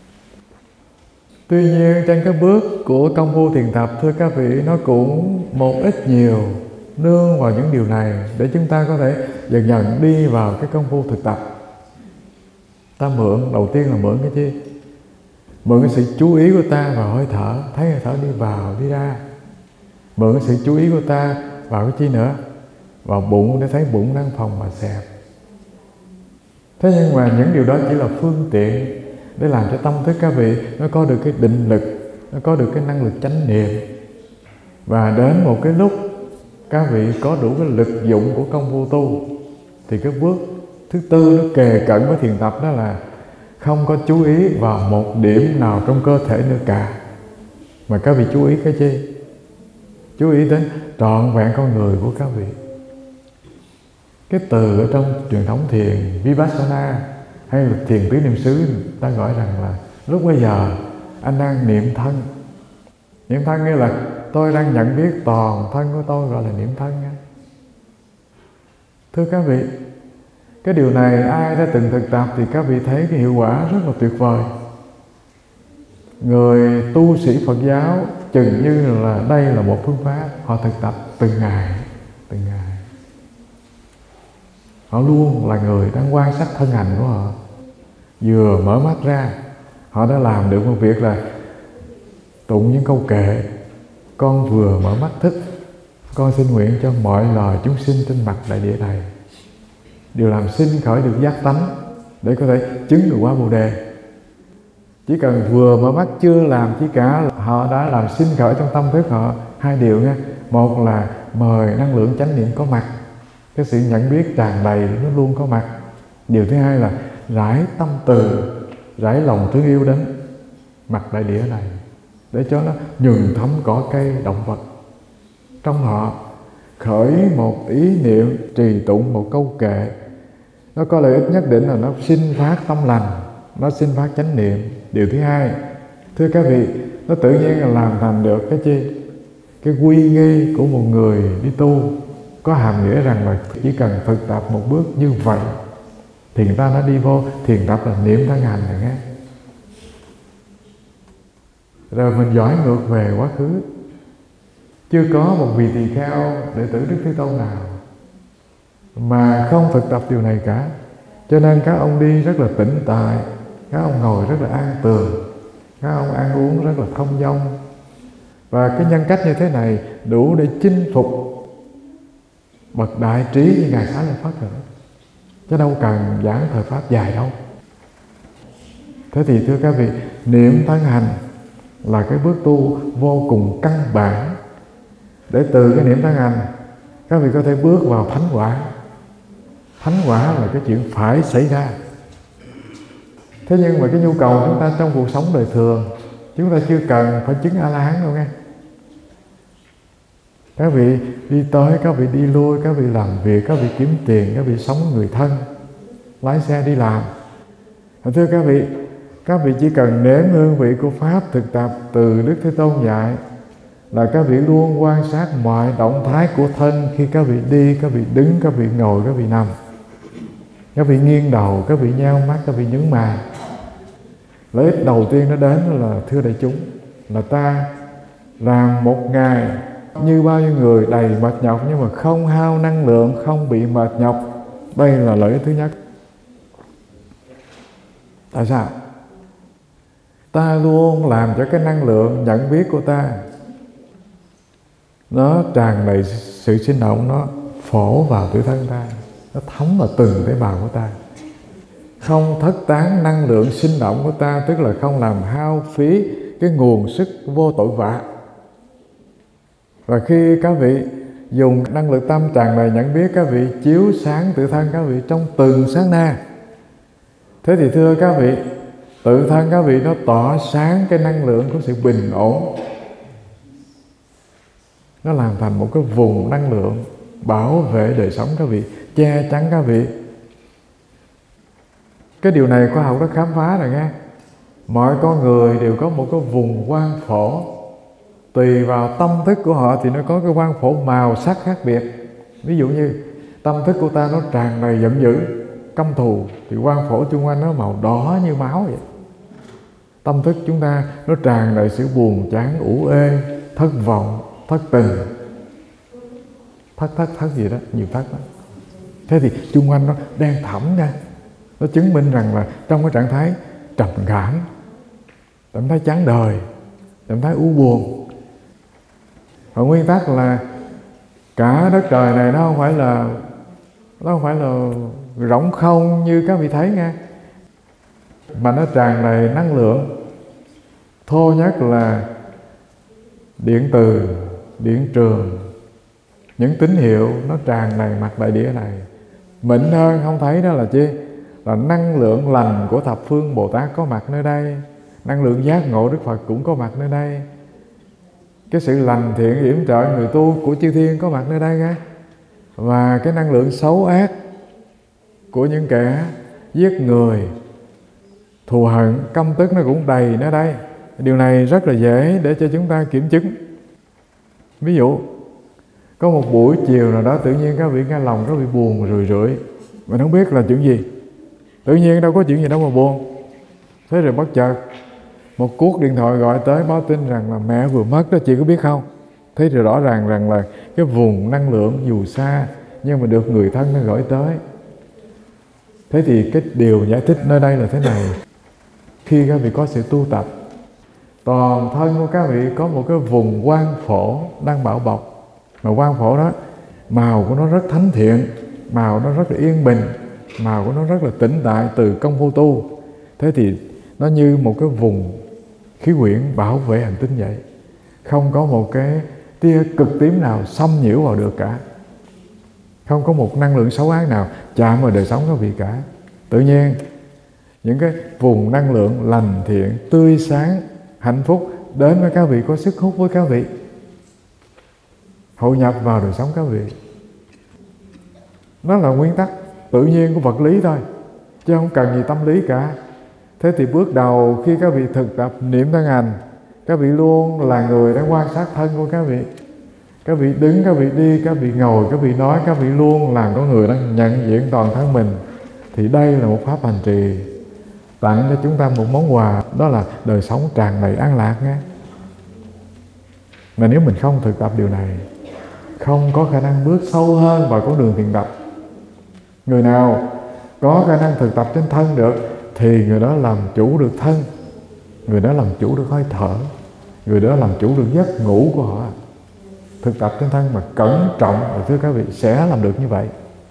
Tuy nhiên trên cái bước của công phu thiền tập, thưa các vị, nó cũng một ít nhiều nương vào những điều này để chúng ta có thể dần dần đi vào cái công phu thực tập. Ta mượn, đầu tiên là mượn cái chi? Mượn cái sự chú ý của ta vào hơi thở, thấy hơi thở đi vào, đi ra. Mượn cái sự chú ý của ta vào cái chi nữa? Vào bụng, để thấy bụng đang phồng và xẹp. Thế nhưng mà những điều đó chỉ là phương tiện để làm cho tâm thức các vị nó có được cái định lực, nó có được cái năng lực chánh niệm. Và đến một cái lúc các vị có đủ cái lực dụng của công phu tu, thì cái bước thứ tư nó kề cận với thiền tập, đó là không có chú ý vào một điểm nào trong cơ thể nữa cả, mà các vị chú ý cái chi? Chú ý đến trọn vẹn con người của các vị. Cái từ ở trong truyền thống thiền Vipassana hay là thiền tứ niệm xứ, ta gọi rằng là lúc bây giờ anh đang niệm thân. Niệm thân nghĩa là tôi đang nhận biết toàn thân của tôi, gọi là niệm thân. Thưa các vị, cái điều này ai đã từng thực tập thì các vị thấy cái hiệu quả rất là tuyệt vời. Người tu sĩ Phật giáo chừng như là đây là một phương pháp, họ thực tập từng ngày, từng ngày. Họ luôn là người đang quan sát thân hành của họ. vừa mở mắt ra, họ đã làm được một việc là tụng những câu kệ: con vừa mở mắt thức, con xin nguyện cho mọi loài chúng sinh trên mặt đại địa này đều làm sinh khởi được giác tánh để có thể chứng được quả Bồ Đề. Chỉ cần vừa mở mắt chưa làm chi cả, họ đã làm sinh khởi trong tâm thức họ hai điều nha. Một là mời năng lượng chánh niệm có mặt, cái sự nhận biết tràn đầy nó luôn có mặt. Điều thứ hai là rải tâm từ, rải lòng thương yêu đến mặt đại địa này để cho nó nhuần thấm cỏ cây động vật. Trong họ khởi một ý niệm trì tụng một câu kệ, nó có lợi ích nhất định là nó sinh phát tâm lành, nó sinh phát chánh niệm. Điều thứ hai, thưa các vị, nó tự nhiên là làm thành được cái chi? Cái quy nghi của một người đi tu, có hàm nghĩa rằng là chỉ cần thực tập một bước như vậy thì người ta đã đi vô thiền tập là niệm thân hành rồi nghe. Rồi mình dõi ngược về quá khứ, chưa có một vị tỳ kheo đệ tử Đức Thế Tôn nào mà không thực tập điều này cả. Cho nên các ông đi rất là tĩnh tại, các ông ngồi rất là an tường, các ông ăn uống rất là thông dong. Và cái nhân cách như thế này đủ để chinh phục bậc đại trí như Ngài Xá Lợi Phất rồi, chứ đâu cần giảng thời pháp dài đâu. Thế thì thưa các vị, niệm thân hành là cái bước tu vô cùng căn bản, để từ cái niệm thân hành các vị có thể bước vào thánh quả. Thánh quả là cái chuyện phải xảy ra. Thế nhưng mà cái nhu cầu chúng ta trong cuộc sống đời thường, chúng ta chưa cần phải chứng A-la-hán đâu nghe. Các vị đi tới, các vị đi lui, các vị làm việc, các vị kiếm tiền, các vị sống người thân, lái xe đi làm. Thưa các vị, các vị chỉ cần nếm hương vị của Pháp thực tập từ Đức Thế Tôn dạy là các vị luôn quan sát mọi động thái của thân. Khi các vị đi, các vị đứng, các vị ngồi, các vị nằm, các vị nghiêng đầu, các vị nheo mắt, các vị nhướng mày. Lợi ích đầu tiên nó đến là, thưa đại chúng, là ta làm một ngày như bao nhiêu người đầy mệt nhọc nhưng mà không hao năng lượng, không bị mệt nhọc. Đây là lợi ích thứ nhất. Tại sao? Ta luôn làm cho cái năng lượng nhận biết của ta nó tràn đầy sự sinh động, nó phổ vào tự thân ta, nó thấm vào từng tế bào của ta, không thất tán năng lượng sinh động của ta, tức là không làm hao phí cái nguồn sức vô tội vạ. Và khi các vị dùng năng lượng tâm tràn đầy nhận biết, các vị chiếu sáng tự thân các vị trong từng sát na. Thế thì thưa các vị, tự thân các vị nó tỏa sáng cái năng lượng của sự bình ổn, nó làm thành một cái vùng năng lượng bảo vệ đời sống các vị, che chắn các vị. Cái điều này khoa học đã khám phá rồi nghe. Mọi con người đều có một cái vùng quang phổ. Tùy vào tâm thức của họ thì nó có cái quang phổ màu sắc khác biệt. Ví dụ như tâm thức của ta nó tràn đầy giận dữ, căm thù, thì quang phổ chung quanh nó màu đỏ như máu vậy. Tâm thức chúng ta nó tràn đầy sự buồn chán, ủ ê, thất vọng, thất tình, thất thất thất gì đó, nhiều thất đó. Thế thì chung quanh nó đen thẳm nha. Nó chứng minh rằng là trong cái trạng thái trầm cảm, trạng thái chán đời, trạng thái u buồn. Và nguyên tắc là cả đất trời này nó không phải là nó không phải là rỗng không như các vị thấy nha, mà nó tràn đầy năng lượng. Thô nhất là điện từ, điện trường, những tín hiệu nó tràn đầy mặt đại địa này. Mịn hơn không thấy đó là chi? Là năng lượng lành của thập phương Bồ Tát có mặt nơi đây, năng lượng giác ngộ Đức Phật cũng có mặt nơi đây, cái sự lành thiện yểm trợ người tu của chư thiên có mặt nơi đây nghe. Và cái năng lượng xấu ác của những kẻ giết người, thù hận, căm tức nó cũng đầy nơi đây. Điều này rất là dễ để cho chúng ta kiểm chứng. Ví dụ có một buổi chiều nào đó tự nhiên các vị nghe lòng các vị buồn rười rượi, mình không biết là chuyện gì. Tự nhiên đâu có chuyện gì đâu mà buồn. Thế rồi bất chợt một cuộc điện thoại gọi tới báo tin rằng là mẹ vừa mất đó, chị có biết không? Thế thì rõ ràng rằng là cái vùng năng lượng dù xa nhưng mà được người thân nó gửi tới. Thế thì cái điều giải thích nơi đây là thế này: khi các vị có sự tu tập, toàn thân của các vị có một cái vùng quang phổ đang bảo bọc, mà quang phổ đó màu của nó rất thánh thiện, màu nó rất là yên bình, màu của nó rất là tĩnh tại từ công phu tu. Thế thì nó như một cái vùng khí quyển bảo vệ hành tinh vậy, không có một cái tia cực tím nào xâm nhiễu vào được cả, không có một năng lượng xấu ác nào chạm vào đời sống các vị cả. Tự nhiên những cái vùng năng lượng lành thiện, tươi sáng, hạnh phúc đến với các vị, có sức hút với các vị, hội nhập vào đời sống các vị. Nó là nguyên tắc tự nhiên của vật lý thôi, chứ không cần gì tâm lý cả. Thế thì bước đầu khi các vị thực tập niệm thân hành, các vị luôn là người đang quan sát thân của các vị. Các vị đứng, các vị đi, các vị ngồi, các vị nói, các vị luôn là có người đang nhận diện toàn thân mình. Thì đây là một pháp hành trì tặng cho chúng ta một món quà, đó là đời sống tràn đầy an lạc nghe. Mà nếu mình không thực tập điều này, không có khả năng bước sâu hơn vào con đường thiền tập. Người nào có khả năng thực tập trên thân được thì người đó làm chủ được thân, người đó làm chủ được hơi thở, người đó làm chủ được giấc ngủ của họ. Thực tập trên thân mà cẩn trọng, và thưa các vị, sẽ làm được như vậy.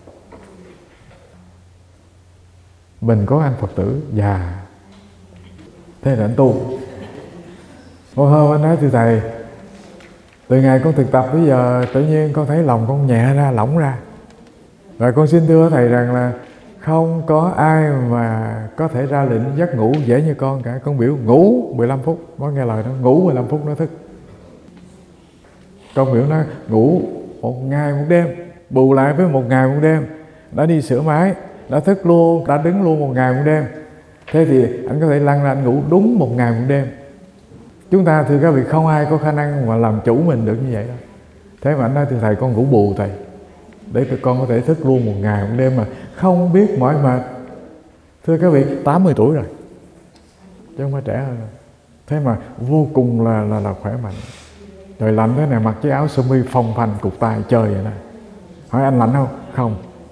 Mình có anh Phật tử già, thế là anh tu. Một hôm anh nói: thưa thầy, từ ngày con thực tập bây giờ tự nhiên con thấy lòng con nhẹ ra, lỏng ra. Và con xin thưa thầy rằng là không có ai mà có thể ra lệnh giấc ngủ dễ như con cả. Con biểu ngủ mười lăm phút, có nghe lời nó, ngủ mười lăm phút nó thức. Con biểu nó ngủ một ngày một đêm, bù lại với một ngày một đêm. Đã đi sửa máy, đã thức luôn, đã đứng luôn một ngày một đêm. Thế thì anh có thể lăn ra anh ngủ đúng một ngày một đêm. Chúng ta thưa các vị, không ai có khả năng mà làm chủ mình được như vậy đâu. Thế mà anh nói: thưa thầy, con ngủ bù thầy, để tụi con có thể thức luôn một ngày một đêm mà không biết mỏi mệt. Thưa các vị, tám mươi tuổi rồi, chứ không phải trẻ hơn rồi. Thế mà vô cùng là là, là khỏe mạnh. Trời lạnh thế này, mặc chiếc áo sơ mi phồng phanh cục tay chơi vậy nè. Hỏi anh lạnh không? Không.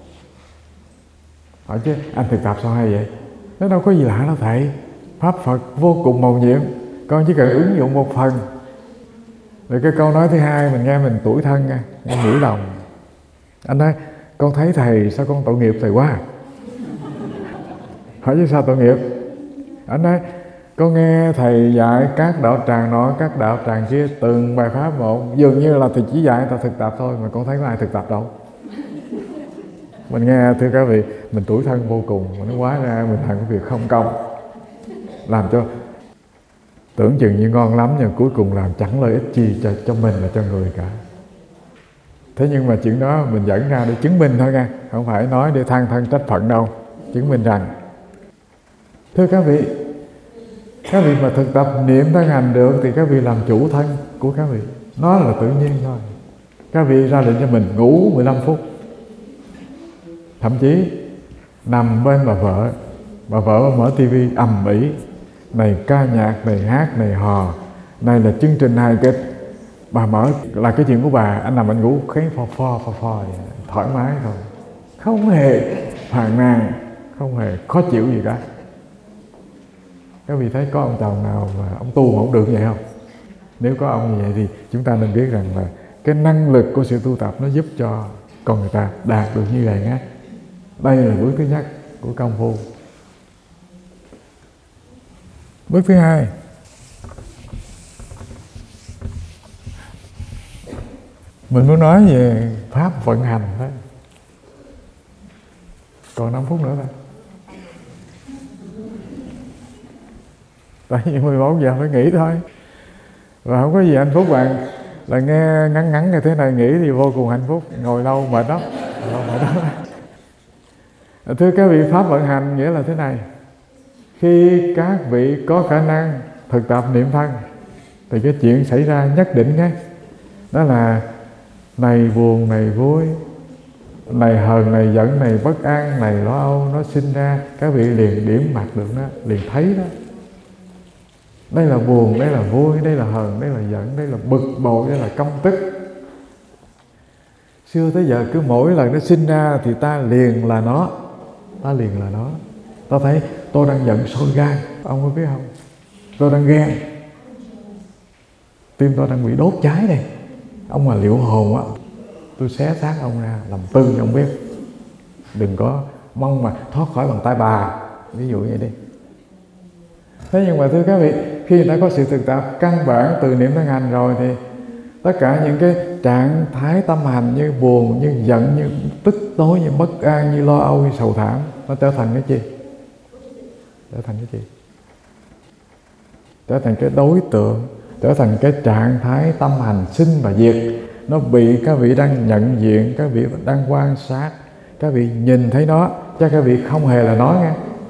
Hỏi chứ anh thực tập sao hay vậy? Nó đâu có gì lạ đâu thầy. Pháp Phật vô cùng màu nhiệm, con chỉ cần ứng dụng một phần. Rồi cái câu nói thứ hai mình nghe mình tủi thân nha, em nghĩ lòng. Anh nói: con thấy thầy sao con tội nghiệp thầy quá. Hỏi chứ sao tội nghiệp? Anh nói: con nghe thầy dạy các đạo tràng nọ, các đạo tràng kia, từng bài pháp một, dường như là thầy chỉ dạy người ta thực tập thôi, mà con thấy có ai thực tập đâu. Mình nghe thưa các vị, mình tủi thân vô cùng. Mà nó quá ra mình làm cái việc không công, làm cho tưởng chừng như ngon lắm, nhưng cuối cùng làm chẳng lợi ích chi cho, cho mình và cho người cả. Thế nhưng mà chuyện đó mình dẫn ra để chứng minh thôi nha, không phải nói để than thân trách phận đâu. Chứng minh rằng, thưa các vị, các vị mà thực tập niệm thân hành được thì các vị làm chủ thân của các vị. Nó là tự nhiên thôi. Các vị ra lệnh cho mình ngủ mười lăm phút. Thậm chí nằm bên bà vợ, bà vợ mở tivi ầm ĩ, này ca nhạc, này hát, này hò, này là chương trình hài kịch. Bà mở là cái chuyện của bà, anh nằm anh ngủ khen phò phò phò phò thoải mái thôi, không hề phàn nàn, không hề khó chịu gì cả. Các vị thấy có ông chồng nào mà ông tu mà ông được vậy không? Nếu có ông như vậy thì chúng ta nên biết rằng là cái năng lực của sự tu tập nó giúp cho con người ta đạt được như vậy nhé. Đây là bước thứ nhất của công phu. Bước thứ hai, mình muốn nói về pháp vận hành đó. Còn năm phút nữa thôi. Tại vì mười bốn giờ phải nghỉ thôi. Và không có gì hạnh phúc bạn là nghe ngắn ngắn như thế này, nghỉ thì vô cùng hạnh phúc. Ngồi lâu mệt lắm. Mệt lắm. Thưa các vị, pháp vận hành nghĩa là thế này: khi các vị có khả năng thực tập niệm thân thì cái chuyện xảy ra nhất định nhé. Đó là này buồn, này vui, này hờn, này giận, này bất an, này lo âu, nó sinh ra. Các vị liền điểm mặt được nó, liền thấy đó. Đây là buồn, đây là vui, đây là hờn, đây là giận, đây là bực bội, đây là căm tức. Xưa tới giờ cứ mỗi lần nó sinh ra thì ta liền là nó, ta liền là nó. Ta thấy tôi đang giận sôi gan, ông có biết không? Tôi đang ghen, tim tôi đang bị đốt cháy đây. Ông mà liệu hồn á, tôi xé xác ông ra làm tư cho ông biết. Đừng có mong mà thoát khỏi bàn tay bà, ví dụ vậy đi. Thế nhưng mà thưa các vị, khi người ta có sự thực tập căn bản từ niệm thân hành rồi thì tất cả những cái trạng thái tâm hành như buồn, như giận, như tức tối, như bất an, như lo âu, như sầu thảm, nó trở thành cái gì? Trở thành cái gì? Trở thành cái đối tượng, trở thành cái trạng thái tâm hành sinh và diệt. Nó bị các vị đang nhận diện, các vị đang quan sát, các vị nhìn thấy nó, chắc các vị không hề là nó nghe.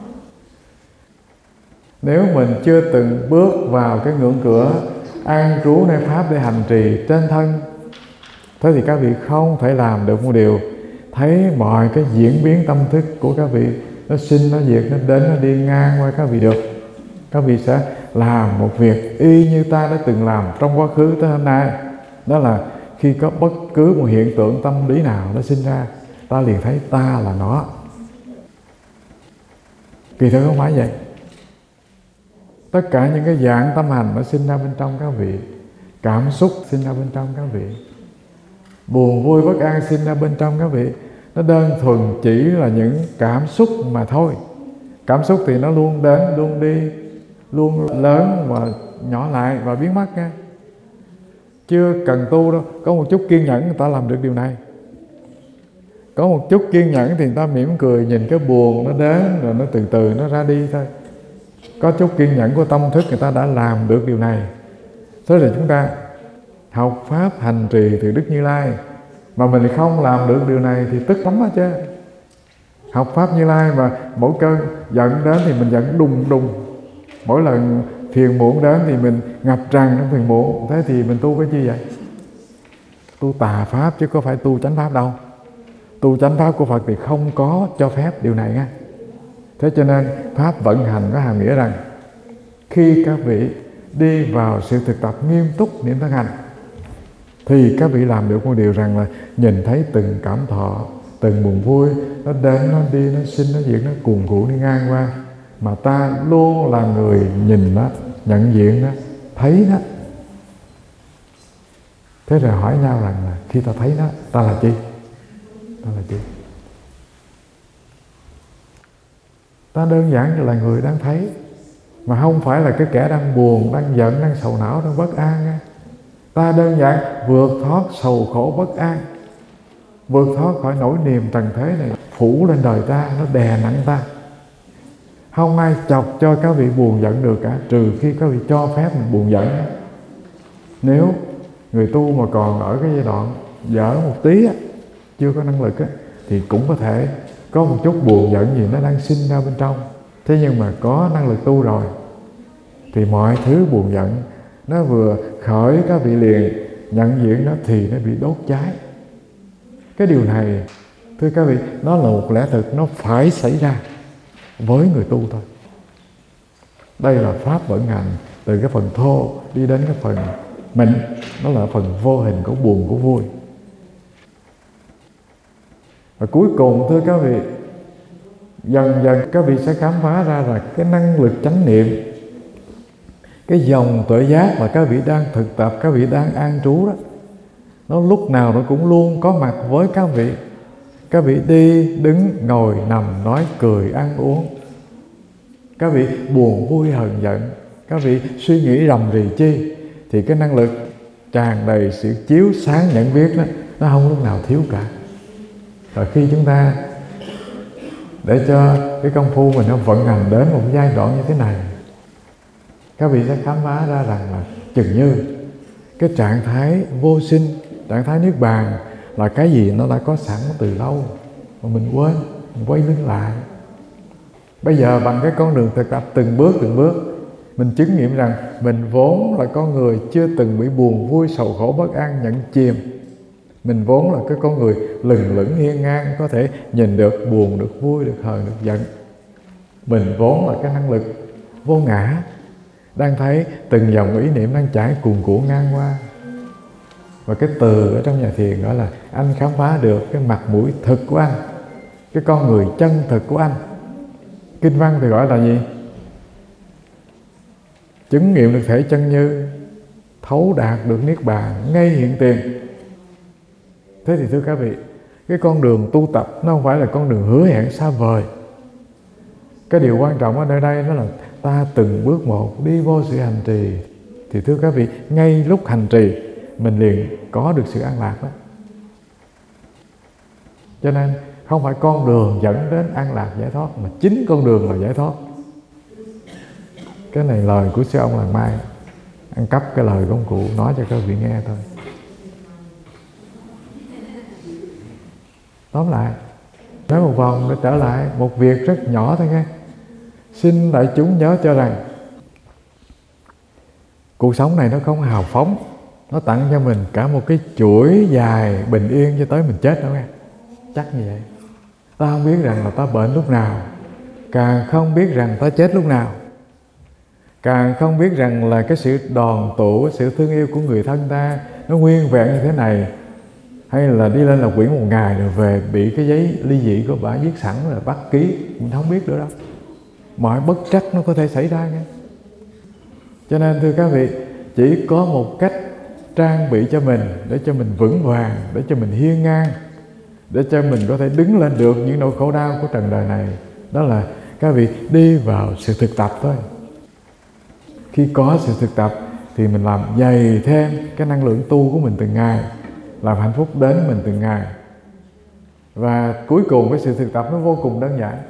Nếu mình chưa từng bước vào cái ngưỡng cửa an trú nơi pháp để hành trì trên thân, thế thì các vị không thể làm được một điều thấy mọi cái diễn biến tâm thức của các vị nó sinh, nó diệt, nó đến, nó đi ngang qua các vị được. Các vị sẽ làm một việc y như ta đã từng làm trong quá khứ tới hôm nay. Đó là khi có bất cứ một hiện tượng tâm lý nào nó sinh ra, ta liền thấy ta là nó. Kỳ thực không phải vậy. Tất cả những cái dạng tâm hành nó sinh ra bên trong các vị, cảm xúc sinh ra bên trong các vị, buồn vui bất an sinh ra bên trong các vị. Nó đơn thuần chỉ là những cảm xúc mà thôi. Cảm xúc thì nó luôn đến, luôn đi, luôn lớn và nhỏ lại và biến mất nha. Chưa cần tu đâu, có một chút kiên nhẫn người ta làm được điều này. Có một chút kiên nhẫn thì người ta mỉm cười nhìn cái buồn nó đến rồi nó từ từ nó ra đi thôi. Có chút kiên nhẫn của tâm thức người ta đã làm được điều này. Thế là chúng ta học pháp hành trì từ Đức Như Lai mà mình không làm được điều này thì tức lắm đó chứ. Học pháp Như Lai mà mỗi cơn giận đến thì mình giận đùng đùng, mỗi lần phiền muộn đến thì mình ngập tràn trong phiền muộn, thế thì mình tu cái chi vậy? Tu tà pháp chứ có phải tu chánh pháp đâu. Tu chánh pháp của Phật thì không có cho phép điều này nha. Thế cho nên pháp vận hành có hàm nghĩa rằng khi các vị đi vào sự thực tập nghiêm túc niệm thân hành thì các vị làm được một điều rằng là nhìn thấy từng cảm thọ, từng buồn vui nó đến, nó đi, nó sinh, nó diệt, nó cuồn cuộn đi ngang qua, mà ta luôn là người nhìn nó, nhận diện nó, thấy nó. Thế rồi hỏi nhau rằng là khi ta thấy nó, ta là chi? Ta là chi? Ta đơn giản là người đang thấy, mà không phải là cái kẻ đang buồn, đang giận, đang sầu não, đang bất an nha. Ta đơn giản vượt thoát sầu khổ bất an, vượt thoát khỏi nỗi niềm trần thế này phủ lên đời ta, nó đè nặng ta. Không ai chọc cho các vị buồn giận được cả, trừ khi các vị cho phép mình buồn giận. Nếu người tu mà còn ở cái giai đoạn dở một tí á, chưa có năng lực á, thì cũng có thể có một chút buồn giận gì nó đang sinh ra bên trong. Thế nhưng mà có năng lực tu rồi thì mọi thứ buồn giận nó vừa khởi các vị liền nhận diện nó thì nó bị đốt cháy. Cái điều này thưa các vị, nó là một lẽ thực, nó phải xảy ra với người tu thôi. Đây là pháp vận hành từ cái phần thô đi đến cái phần mịn, nó là phần vô hình của buồn của vui. Và cuối cùng thưa các vị, dần dần các vị sẽ khám phá ra là cái năng lực chánh niệm, cái dòng tuệ giác mà các vị đang thực tập, các vị đang an trú đó, nó lúc nào nó cũng luôn có mặt với các vị. Các vị đi, đứng, ngồi, nằm, nói, cười, ăn, uống. Các vị buồn, vui, hờn, giận. Các vị suy nghĩ rầm rì chi, thì cái năng lực tràn đầy sự chiếu sáng nhận biết đó, nó không lúc nào thiếu cả. Rồi khi chúng ta để cho cái công phu mình nó vận hành đến một giai đoạn như thế này, các vị sẽ khám phá ra rằng là chừng như cái trạng thái vô sinh, trạng thái niết bàn là cái gì nó đã có sẵn từ lâu mà mình quên, mình quay lưng lại. Bây giờ bằng cái con đường thực tập từng bước từng bước, mình chứng nghiệm rằng mình vốn là con người chưa từng bị buồn vui sầu khổ bất an nhận chìm. Mình vốn là cái con người lừng lững hiên ngang, có thể nhìn được buồn, được vui, được hờn, được giận. Mình vốn là cái năng lực vô ngã, đang thấy từng dòng ý niệm đang chảy cuồn cuộn ngang qua. Và cái từ ở trong nhà thiền gọi là anh khám phá được cái mặt mũi thực của anh. cái con người chân thực của anh. Kinh văn thì gọi là gì? Chứng nghiệm được thể chân như, thấu đạt được niết bàn ngay hiện tiền. Thế thì thưa các vị, cái con đường tu tập nó không phải là con đường hứa hẹn xa vời. Cái điều quan trọng ở nơi đây đó là ta từng bước một đi vô sự hành trì. Thì thưa các vị, ngay lúc hành trì mình liền có được sự an lạc đó. Cho nên không phải con đường dẫn đến an lạc giải thoát, mà chính con đường là giải thoát. Cái này lời của sư ông Làng Mai, ăn cắp cái lời của ông cụ nói cho các vị nghe thôi. Tóm lại, nói một vòng để trở lại một việc rất nhỏ thôi nghe. Xin đại chúng nhớ cho rằng cuộc sống này nó không hào phóng, nó tặng cho mình cả một cái chuỗi dài bình yên cho tới mình chết đâu nghe. Chắc như vậy. Ta không biết rằng là ta bệnh lúc nào, càng không biết rằng ta chết lúc nào, càng không biết rằng là cái sự đoàn tụ, sự thương yêu của người thân ta nó nguyên vẹn như thế này, hay là đi lên là quyển một ngày rồi về bị cái giấy ly dị của bà viết sẵn rồi bắt ký, mình không biết nữa đâu. Mọi bất trắc nó có thể xảy ra nghe. Cho nên thưa các vị, chỉ có một cách trang bị cho mình để cho mình vững vàng, để cho mình hiên ngang, để cho mình có thể đứng lên được những nỗi khổ đau của trần đời này, đó là các vị đi vào sự thực tập thôi. Khi có sự thực tập thì mình làm dày thêm cái năng lượng tu của mình từng ngày, làm hạnh phúc đến mình từng ngày. Và cuối cùng cái sự thực tập nó vô cùng đơn giản.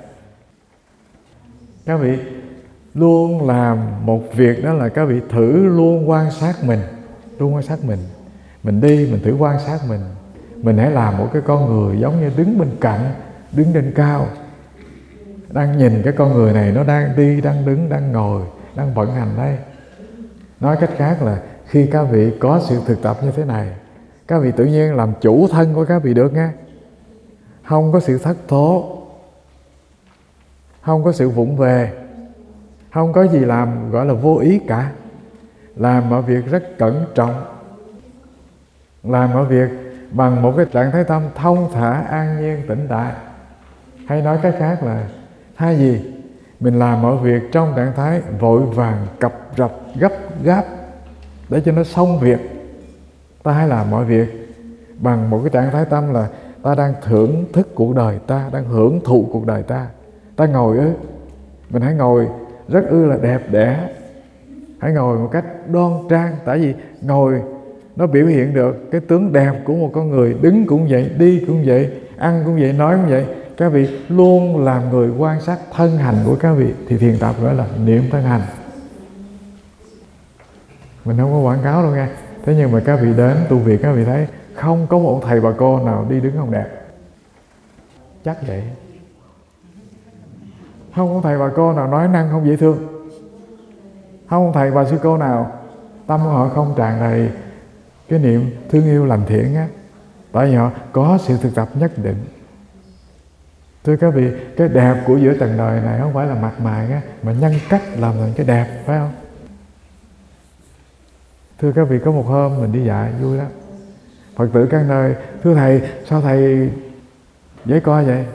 Các vị luôn làm một việc, đó là các vị thử luôn quan sát mình. Luôn quan sát mình. Mình đi mình thử quan sát mình. Mình hãy làm một cái con người giống như đứng bên cạnh, đứng trên cao, đang nhìn cái con người này nó đang đi, đang đứng, đang ngồi, đang vận hành đây. Nói cách khác là khi các vị có sự thực tập như thế này, các vị tự nhiên làm chủ thân của các vị được nghe. Không có sự thất thố, không có sự vụng về, không có gì làm gọi là vô ý cả. Làm mọi việc rất cẩn trọng, làm mọi việc bằng một cái trạng thái tâm thông thả, an nhiên, tĩnh tại. Hay nói cách khác là thay vì mình làm mọi việc trong trạng thái vội vàng, cập rập, gấp gáp để cho nó xong việc, ta hãy làm mọi việc bằng một cái trạng thái tâm là ta đang thưởng thức cuộc đời ta, đang hưởng thụ cuộc đời ta. Ta ngồi ư, mình hãy ngồi rất ư là đẹp đẽ, hãy ngồi một cách đoan trang. Tại vì ngồi nó biểu hiện được cái tướng đẹp của một con người. Đứng cũng vậy, đi cũng vậy, ăn cũng vậy, nói cũng vậy. Các vị luôn làm người quan sát thân hành của các vị, thì thiền tập gọi là niệm thân hành. Mình không có quảng cáo đâu nghe. Thế nhưng mà các vị đến tu viện, các vị thấy không có một thầy bà cô nào đi đứng không đẹp. Chắc vậy. Không có thầy bà cô nào nói năng không dễ thương. Không có thầy bà sư cô nào tâm của họ không tràn đầy cái niệm thương yêu lành thiện á. Tại vì họ có sự thực tập nhất định. Thưa các vị, cái đẹp của giữa trần đời này không phải là mặt mày á, mà nhân cách làm thành cái đẹp, phải không? Thưa các vị, có một hôm mình đi dạy vui lắm. Phật tử các nơi: thưa thầy, sao thầy dễ coi vậy?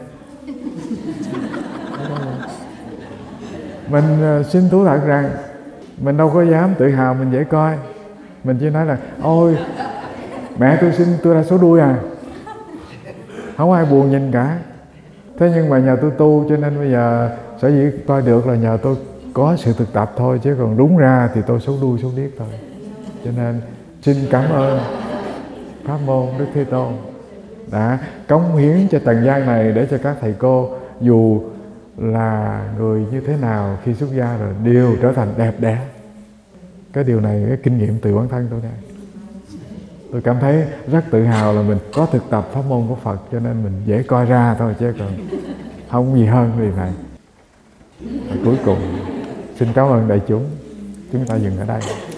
Mình xin thú thật rằng mình đâu có dám tự hào mình dễ coi. Mình chỉ nói là ôi mẹ tôi sinh tôi ra số đuôi à, không ai buồn nhìn cả. Thế nhưng mà nhờ tôi tu cho nên bây giờ sở dĩ coi được là nhờ tôi có sự thực tập thôi, chứ còn đúng ra thì tôi số đuôi số điếc thôi. Cho nên xin cảm ơn Pháp môn Đức Thế Tôn đã cống hiến cho trần gian này, để cho các thầy cô dù là người như thế nào khi xuất gia rồi đều trở thành đẹp đẽ. Cái điều này, cái kinh nghiệm từ bản thân tôi đây. Tôi cảm thấy rất tự hào là mình có thực tập pháp môn của Phật, cho nên mình dễ coi ra thôi, chứ còn không gì hơn điều này. Và cuối cùng xin cảm ơn đại chúng. Chúng ta dừng ở đây.